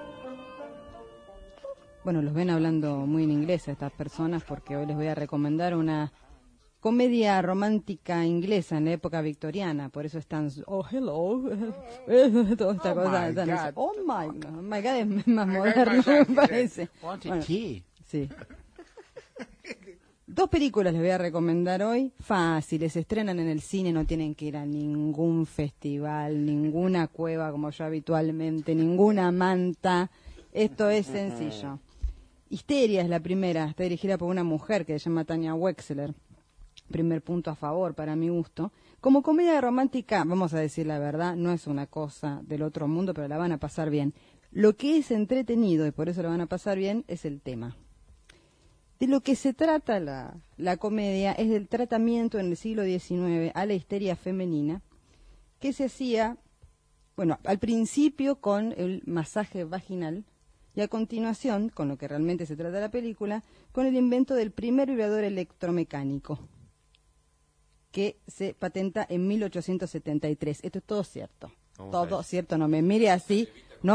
Bueno, los ven hablando muy en inglés a estas personas porque hoy les voy a recomendar una comedia romántica inglesa en la época victoriana, por eso están oh hello, toda esta cosa, my God. oh my God es más moderno me parece. Bueno, Sí. sí. Dos películas les voy a recomendar hoy, fáciles, se estrenan en el cine, no tienen que ir a ningún festival, ninguna cueva como yo habitualmente, ninguna manta, esto es sencillo. Histeria es la primera, está dirigida por una mujer que se llama Tania Wexler. Primer punto a favor para mi gusto. Como comedia romántica, vamos a decir la verdad, no es una cosa del otro mundo, pero la van a pasar bien. Lo que es entretenido, y por eso la van a pasar bien, es el tema. De lo que se trata la comedia es del tratamiento en el siglo XIX a la histeria femenina, que se hacía, bueno, al principio con el masaje vaginal, y a continuación, con lo que realmente se trata la película, con el invento del primer vibrador electromecánico, que se patenta en 1873. Esto es todo cierto. Todo cierto, no me mire así,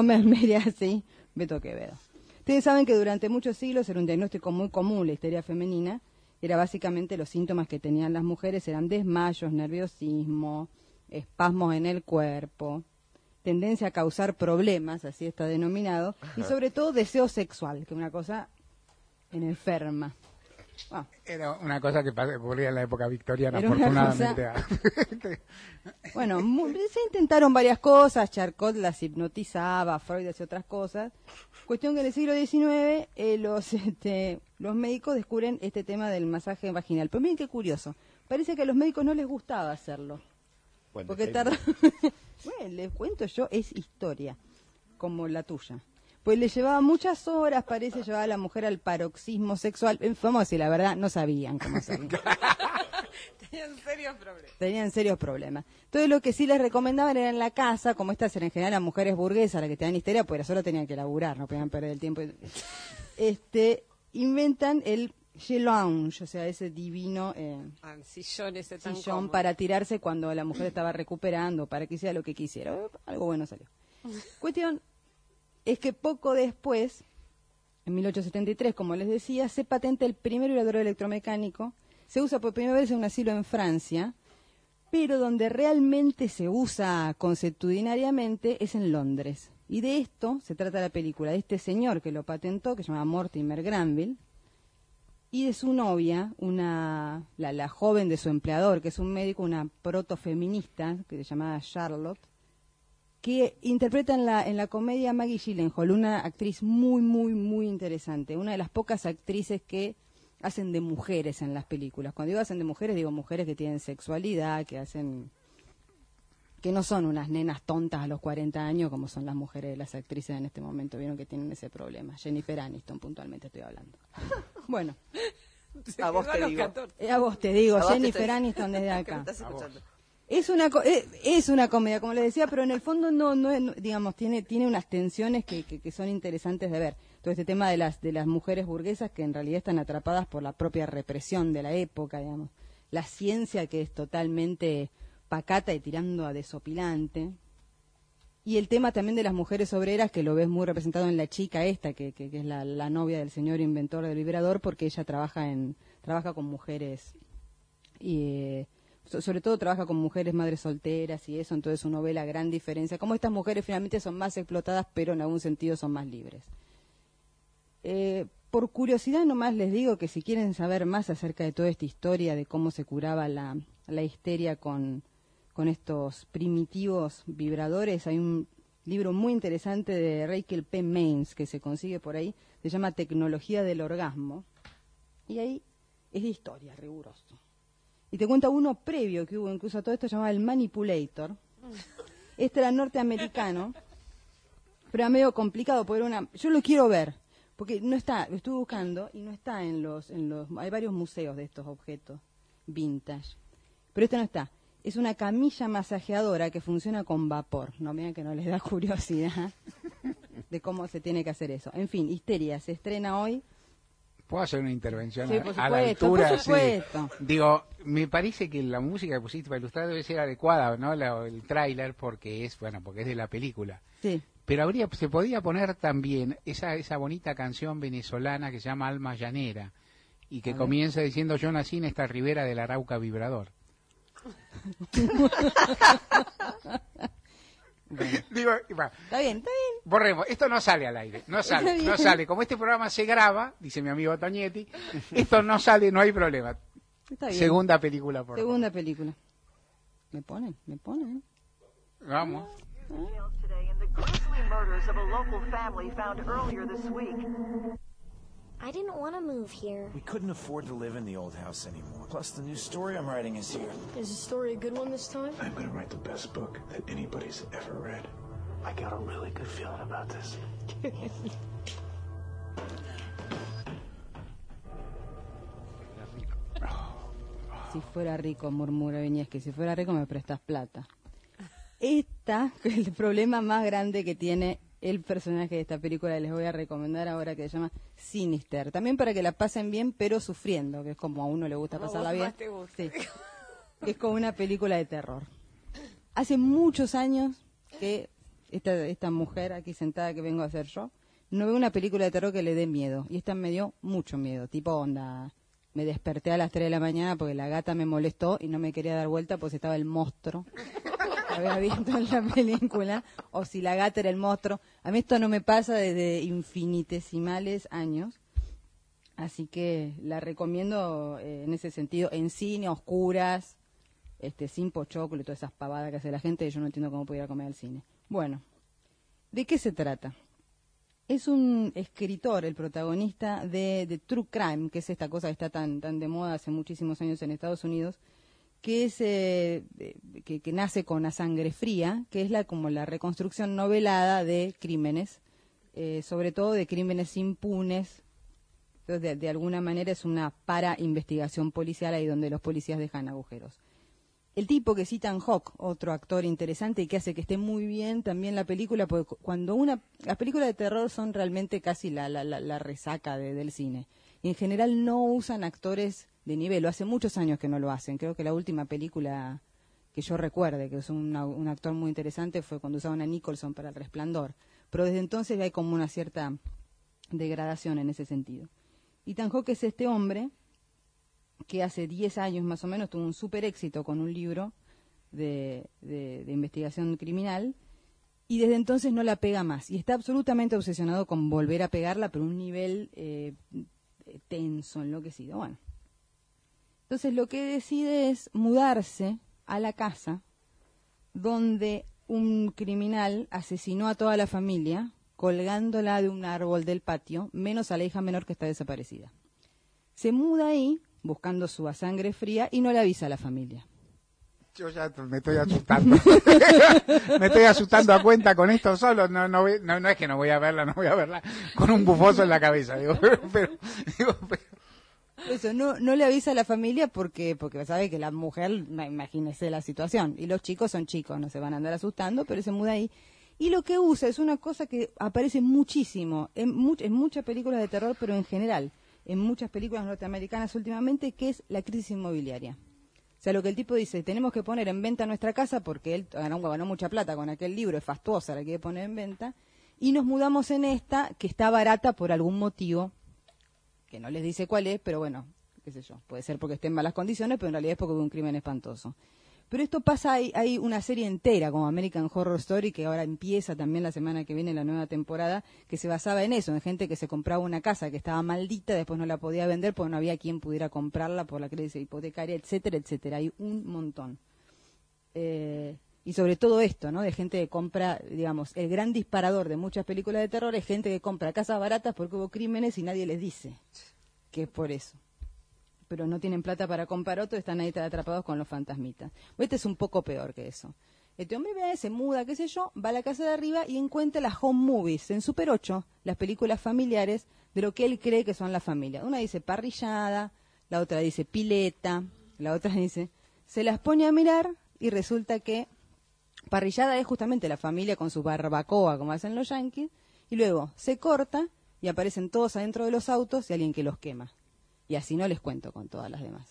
Beto Quevedo. Ustedes saben que durante muchos siglos era un diagnóstico muy común la histeria femenina. Era básicamente los síntomas que tenían las mujeres, eran desmayos, nerviosismo, espasmos en el cuerpo, tendencia a causar problemas, así está denominado, y sobre todo deseo sexual, que es una cosa enferma. Bueno, Era una cosa que ocurría en la época victoriana, Era una afortunadamente. bueno, se intentaron varias cosas, Charcot las hipnotizaba, Freud hacía otras cosas. Cuestión que en el siglo XIX los médicos descubren este tema del masaje vaginal. Pero miren qué curioso, parece que a los médicos no les gustaba hacerlo. Bueno, Porque bueno, les cuento yo, es historia, como la tuya. Pues le llevaba muchas horas, parece, llevaba a la mujer al paroxismo sexual. Vamos a decir la verdad, no sabían cómo hacerlo. Tenían serios problemas. Entonces lo que sí les recomendaban era en la casa, como estas eran en general las mujeres burguesas, las que tenían histeria, pues solo tenían que laburar, no podían perder el tiempo. Inventan el lounge, o sea, ese divino sillón para tirarse cuando la mujer estaba recuperando, para que hiciera lo que quisiera. Algo bueno salió. Cuestión es que poco después en 1873, como les decía, se patenta el primer vibrador electromecánico. Se usa por primera vez en un asilo en Francia, pero donde realmente se usa consuetudinariamente es en Londres. Y de esto se trata la película, de este señor que lo patentó, que se llama Mortimer Granville, y de su novia, la joven de su empleador, que es un médico, una protofeminista, que se llamaba Charlotte, que interpreta en la comedia Maggie Gyllenhaal, una actriz muy, muy, muy interesante, una de las pocas actrices que hacen de mujeres en las películas. Cuando digo hacen de mujeres, digo mujeres que tienen sexualidad, que no son unas nenas tontas a los 40 años como son las mujeres de las actrices en este momento. Vieron que tienen ese problema. Jennifer Aniston, puntualmente estoy hablando. Bueno, a vos te digo, Jennifer Aniston desde acá. Es una comedia, como les decía, pero en el fondo no digamos, tiene unas tensiones que son interesantes de ver. Todo este tema de las mujeres burguesas que en realidad están atrapadas por la propia represión de la época, digamos. La ciencia que es totalmente pacata y tirando a desopilante. Y el tema también de las mujeres obreras, que lo ves muy representado en la chica esta, que es la novia del señor inventor del vibrador, porque ella trabaja con mujeres, y sobre todo trabaja con mujeres madres solteras y eso, entonces uno ve la gran diferencia, cómo estas mujeres finalmente son más explotadas, pero en algún sentido son más libres. Por curiosidad nomás les digo que si quieren saber más acerca de toda esta historia, de cómo se curaba la histeria con estos primitivos vibradores, hay un libro muy interesante de Rachel P. Maines que se consigue por ahí, se llama Tecnología del Orgasmo, y ahí es de historia, riguroso. Y te cuenta uno previo que hubo incluso a todo esto, llamado el Manipulator. Este era norteamericano, pero era medio complicado poder yo lo quiero ver, porque no está, lo estuve buscando y no está en los hay varios museos de estos objetos vintage, pero este no está. Es una camilla masajeadora que funciona con vapor. No vean que no les da curiosidad de cómo se tiene que hacer eso. En fin, Histeria se estrena hoy. ¿Puedo hacer una intervención Sí, por supuesto, a la altura? por supuesto. Sí. Digo, me parece que la música que pusiste para ilustrar debe ser adecuada, ¿no? El tráiler, porque es de la película. Sí. Pero se podía poner también esa bonita canción venezolana que se llama Alma Llanera y que comienza diciendo: yo nací en esta ribera del Arauca vibrador. Digo, está bien. Borremos, esto no sale al aire, no sale. Como este programa se graba, dice mi amigo Toñetti, esto no sale, no hay problema. Está bien. Segunda película, por favor. Segunda película. Me ponen. Vamos. I didn't want to move here. We couldn't afford to live in the old house anymore. Plus, the new story I'm writing is here. Is the story a good one this time? I'm going to write the best book that anybody's ever read. I got a really good feeling about this. Si fuera rico, murmura Viñez, que si fuera rico me prestas plata. Esta es el problema más grande que tiene el personaje de esta película, les voy a recomendar ahora, que se llama Sinister. También para que la pasen bien, pero sufriendo, que es como a uno le gusta pasarla bien. Sí. Es como una película de terror. Hace muchos años que esta mujer aquí sentada que vengo a hacer yo, no veo una película de terror que le dé miedo. Y esta me dio mucho miedo. Tipo onda, me desperté a las 3 de la mañana porque la gata me molestó y no me quería dar vuelta porque estaba el monstruo. Había visto en la película, o si la gata era el monstruo. A mí esto no me pasa desde infinitesimales años, así que la recomiendo en ese sentido, en cine, oscuras, sin pochoclo y todas esas pavadas que hace la gente, yo no entiendo cómo pudiera comer al cine. Bueno, ¿de qué se trata? Es un escritor, el protagonista de True Crime, que es esta cosa que está tan de moda hace muchísimos años en Estados Unidos, que es que nace con A Sangre Fría, que es como la reconstrucción novelada de crímenes, sobre todo de crímenes impunes. Entonces, de alguna manera es una para-investigación policial ahí donde los policías dejan agujeros. El tipo que es Ethan Hawke, otro actor interesante y que hace que esté muy bien también la película, porque las películas de terror son realmente casi la resaca del cine. Y en general no usan actores de nivel, hace muchos años que no lo hacen. Creo que la última película que yo recuerde, que es un actor muy interesante, fue cuando usaban a Nicholson para El Resplandor. Pero desde entonces hay como una cierta degradación en ese sentido. Ethan Hawke es este hombre que hace 10 años más o menos tuvo un súper éxito con un libro de investigación criminal, y desde entonces no la pega más. Y está absolutamente obsesionado con volver a pegarla, pero a un nivel tenso, enloquecido. Bueno, entonces lo que decide es mudarse a la casa donde un criminal asesinó a toda la familia colgándola de un árbol del patio, menos a la hija menor que está desaparecida. Se muda ahí buscando su sangre fría y no le avisa a la familia. Yo ya me estoy asustando. Me estoy asustando a cuenta con esto solo. No es que no voy a verla con un bufoso en la cabeza. Pero eso, no le avisa a la familia porque sabe que la mujer, imagínese la situación. Y los chicos son chicos, no se van a andar asustando, pero se muda ahí. Y lo que usa es una cosa que aparece muchísimo en muchas películas de terror, pero en general, en muchas películas norteamericanas últimamente, que es la crisis inmobiliaria. O sea, lo que el tipo dice, tenemos que poner en venta nuestra casa porque él ganó mucha plata con aquel libro, es fastuosa, la quiere poner en venta, y nos mudamos en esta que está barata por algún motivo, que no les dice cuál es, pero bueno, qué sé yo, puede ser porque esté en malas condiciones, pero en realidad es porque hubo un crimen espantoso. Pero esto pasa, hay una serie entera como American Horror Story, que ahora empieza también la semana que viene la nueva temporada, que se basaba en eso, en gente que se compraba una casa que estaba maldita, después no la podía vender porque no había quien pudiera comprarla por la crisis hipotecaria, etcétera, etcétera. Hay un montón. Y sobre todo esto, ¿no? De gente que compra, digamos, el gran disparador de muchas películas de terror es gente que compra casas baratas porque hubo crímenes y nadie les dice que es por eso. Pero no tienen plata para comprar otro, están ahí atrapados con los fantasmitas. Este es un poco peor que eso. Este hombre se muda, qué sé yo, va a la casa de arriba y encuentra las home movies en Super 8, las películas familiares de lo que él cree que son las familias. Una dice parrillada, la otra dice pileta, la otra dice... Se las pone a mirar y resulta que parrillada es justamente la familia con su barbacoa, como hacen los yanquis, y luego se corta y aparecen todos adentro de los autos y alguien que los quema. Y así no les cuento con todas las demás.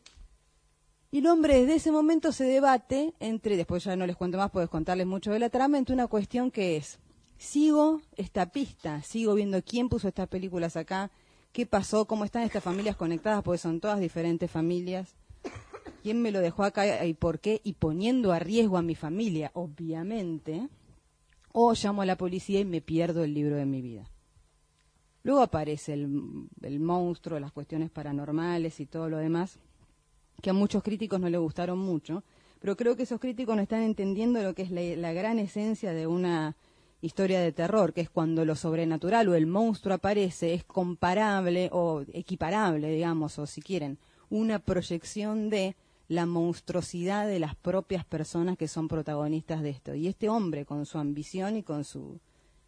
Y el hombre desde ese momento se debate entre, después ya no les cuento más, puedes contarles mucho de la trama, entre una cuestión que es, sigo esta pista, sigo viendo quién puso estas películas acá, qué pasó, cómo están estas familias conectadas, porque son todas diferentes familias, quién me lo dejó acá y por qué, y poniendo a riesgo a mi familia, obviamente, o llamo a la policía y me pierdo el libro de mi vida. Luego aparece el monstruo, las cuestiones paranormales y todo lo demás, que a muchos críticos no le gustaron mucho, pero creo que esos críticos no están entendiendo lo que es la gran esencia de una historia de terror, que es cuando lo sobrenatural o el monstruo aparece, es comparable o equiparable, digamos, o si quieren, una proyección de la monstruosidad de las propias personas que son protagonistas de esto. Y este hombre, con su ambición y con su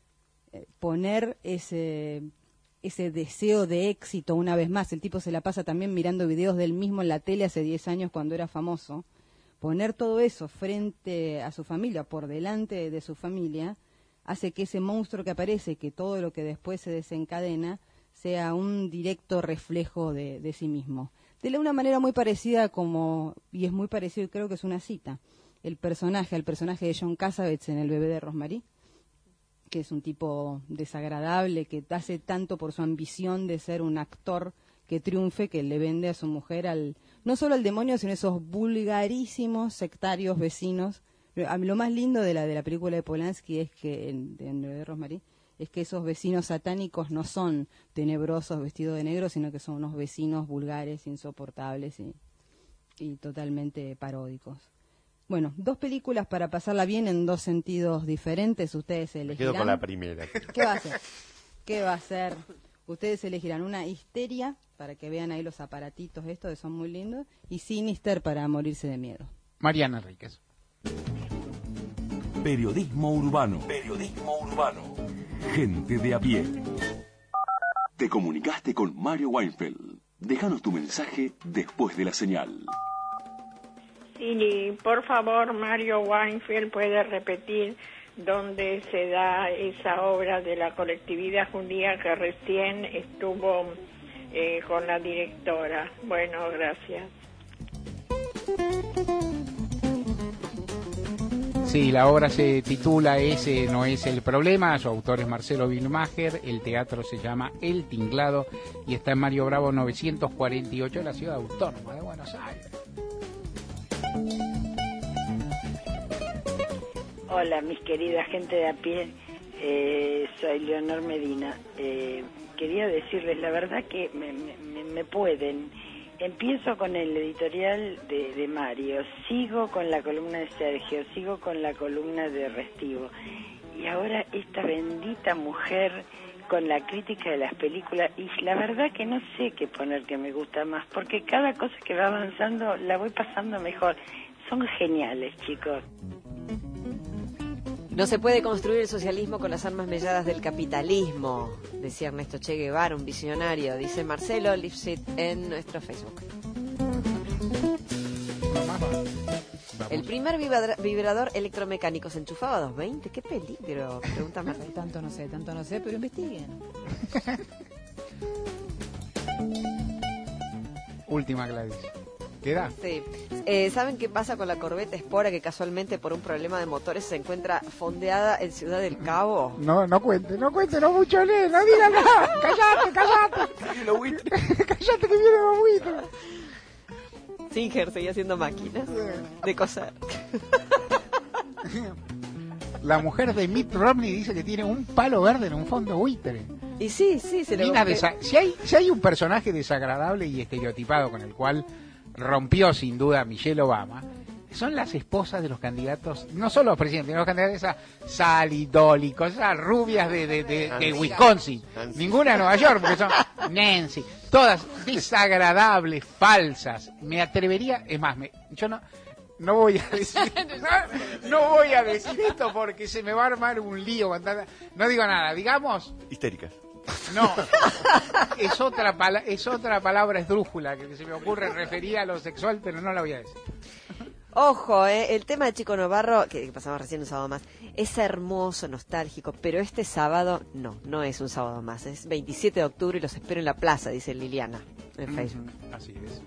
poner ese deseo de éxito una vez más, el tipo se la pasa también mirando videos del mismo en la tele hace 10 años cuando era famoso, poner todo eso frente a su familia, por delante de su familia, hace que ese monstruo que aparece, que todo lo que después se desencadena, sea un directo reflejo de sí mismo. De una manera muy parecida y es muy parecido, y creo que es una cita, al personaje de John Cassavetes en El bebé de Rosemary, que es un tipo desagradable, que hace tanto por su ambición de ser un actor que triunfe, que le vende a su mujer no solo al demonio, sino a esos vulgarísimos sectarios vecinos. Lo más lindo de la película de Polanski es que, en El bebé de Rosemary, es que esos vecinos satánicos no son tenebrosos vestidos de negro, sino que son unos vecinos vulgares, insoportables y totalmente paródicos. Bueno, 2 películas para pasarla bien en 2 sentidos diferentes. Ustedes elegirán. Me quedo con la primera. ¿Qué va a hacer? ¿Qué va a hacer? Ustedes elegirán una Histeria, para que vean ahí los aparatitos estos, que son muy lindos, y Sinister, para morirse de miedo. Mariana Enríquez. Periodismo urbano. Periodismo urbano. Gente de a pie. Te comunicaste con Mario Weinfeld. Déjanos tu mensaje después de la señal. Sí, por favor, Mario Weinfeld, puede repetir dónde se da esa obra de la colectividad judía que recién estuvo con la directora. Bueno, gracias. Sí, la obra se titula Ese no es el problema, su autor es Marcelo Wilmacher, el teatro se llama El Tinglado y está en Mario Bravo 948 en la ciudad autónoma de Buenos Aires. Hola, mis queridas gente de a pie, soy Leonor Medina. Quería decirles, la verdad que me pueden. Empiezo con el editorial de Mario, sigo con la columna de Sergio, sigo con la columna de Restivo. Y ahora esta bendita mujer con la crítica de las películas, y la verdad que no sé qué poner que me gusta más, porque cada cosa que va avanzando la voy pasando mejor. Son geniales, chicos. No se puede construir el socialismo con las armas melladas del capitalismo, decía Ernesto Che Guevara, un visionario, dice Marcelo Lipsit en nuestro Facebook. El primer vibrador electromecánico se enchufaba a 220, qué peligro, pregunta Marcelo. Tanto no sé, pero investiguen. Última, Gladys. ¿Queda? Sí. ¿Saben qué pasa con la Corvette Espora que casualmente por un problema de motores se encuentra fondeada en Ciudad del Cabo? No cuente, no mucho, no diga nada. Cállate. Cállate que viene Mamuito. Singer seguía haciendo máquinas de coser. La mujer de Mitt Romney dice que tiene un palo verde en un fondo buitre. Y sí, se le si hay un personaje desagradable y estereotipado con el cual rompió sin duda Michelle Obama, son las esposas de los candidatos, no solo los presidentes, sino los candidatos a Sally, Dolly, cosas rubias de Wisconsin, ninguna de Nueva York, porque son Nancy, todas desagradables, falsas. Me atrevería, es más, yo no voy a decir no voy a decir esto porque se me va a armar un lío. No digo nada, digamos histéricas. No, es otra palabra esdrújula que se me ocurre referir a lo sexual, pero no la voy a decir. Ojo, el tema de Chico Novarro, que pasamos recién un sábado más, es hermoso, nostálgico, pero este sábado no es un sábado más, es 27 de octubre y los espero en la plaza, dice Liliana en Facebook. Así es.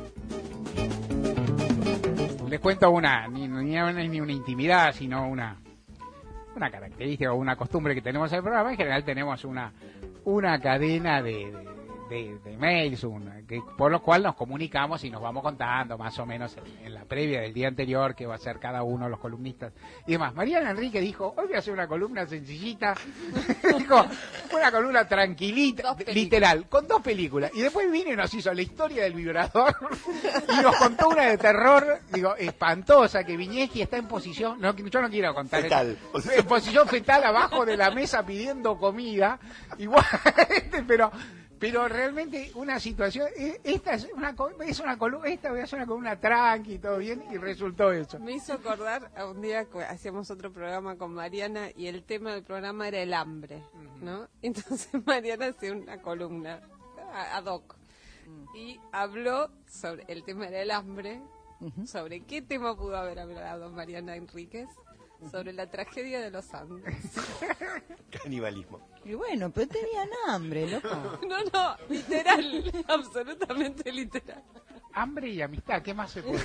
Les cuento ni una intimidad, sino una característica o una costumbre que tenemos en el programa. En general tenemos una cadena de mails, por lo cual nos comunicamos y nos vamos contando más o menos en la previa del día anterior qué va a hacer cada uno de los columnistas y demás. Mariana Enrique dijo, hoy voy a hacer una columna sencillita, dijo, una columna tranquilita, literal, con 2 películas, y después vino y nos hizo la historia del vibrador y nos contó una de terror, espantosa, que Viñeski está en posición, yo no quiero contar fetal. En posición fetal abajo de la mesa pidiendo comida, igual, pero realmente una situación, esta voy a hacer una columna tranqui y todo bien, y resultó eso. Me hizo acordar a un día que hacíamos otro programa con Mariana y el tema del programa era el hambre, ¿no? Entonces Mariana hacía una columna ad hoc y habló sobre el tema del hambre, sobre qué tema pudo haber hablado Mariana Enríquez. Sobre la tragedia de los Andes. Canibalismo. Y bueno, pero tenían hambre, loco. No, literal, absolutamente literal. Hambre y amistad, ¿qué más se puede?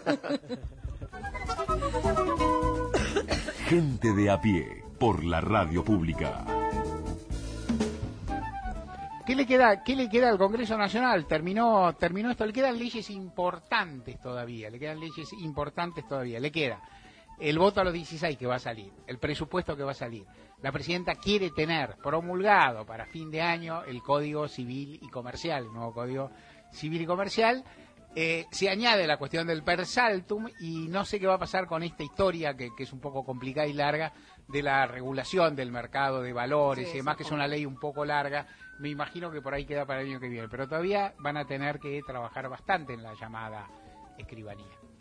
Gente de a pie, por la radio pública. ¿Qué le queda al Congreso Nacional? Terminó esto, le quedan leyes importantes todavía, le queda el voto a los 16 que va a salir, el presupuesto que va a salir. La presidenta quiere tener promulgado para fin de año el Código Civil y Comercial, el nuevo Código Civil y Comercial. Se añade la cuestión del per saltum y no sé qué va a pasar con esta historia que es un poco complicada y larga de la regulación del mercado de valores y demás, que es una ley un poco larga. Me imagino que por ahí queda para el año que viene, pero todavía van a tener que trabajar bastante en la llamada escribanía.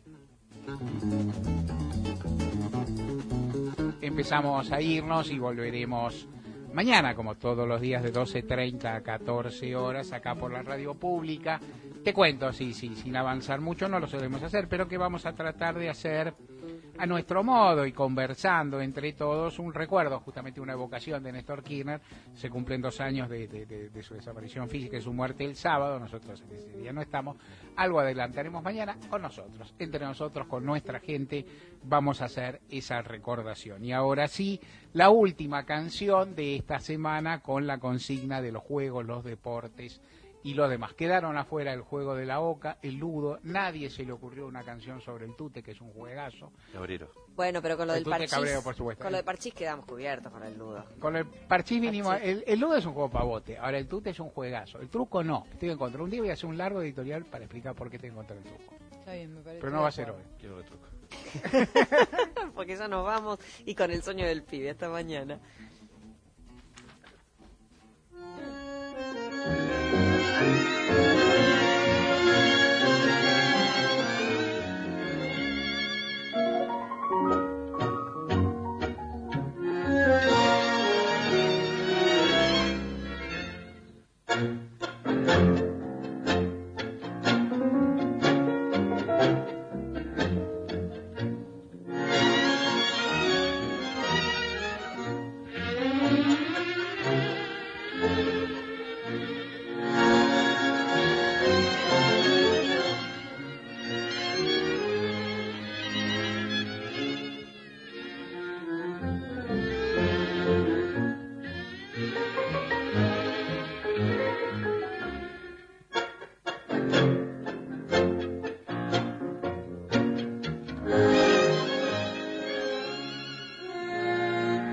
Empezamos a irnos y volveremos mañana, como todos los días, de 12:30 a 14 horas, acá por la radio pública. Te cuento, sin avanzar mucho, no lo solemos hacer, pero que vamos a tratar de hacer a nuestro modo y conversando entre todos, un recuerdo, justamente una evocación de Néstor Kirchner. Se cumplen 2 años de su desaparición física y su muerte el sábado. Nosotros en ese día no estamos. Algo adelantaremos mañana con nosotros. Entre nosotros, con nuestra gente, vamos a hacer esa recordación. Y ahora sí, la última canción de esta semana con la consigna de los juegos, los deportes y lo demás. Quedaron afuera el juego de la oca, el ludo, nadie se le ocurrió una canción sobre el tute, que es un juegazo. Cabrero. Bueno, pero con lo El del tute parchís, cabrero, por supuesto. con lo de parchís quedamos cubiertos con el ludo. Con el parchís vinimos, el ludo es un juego pavote, ahora el tute es un juegazo, el truco no, estoy en contra. Un día voy a hacer un largo editorial para explicar por qué estoy en contra del truco. Está bien, me parece. Pero no va a ser hoy. Quiero el truco. Porque ya nos vamos y con el sueño del pibe. Hasta mañana. Thank you.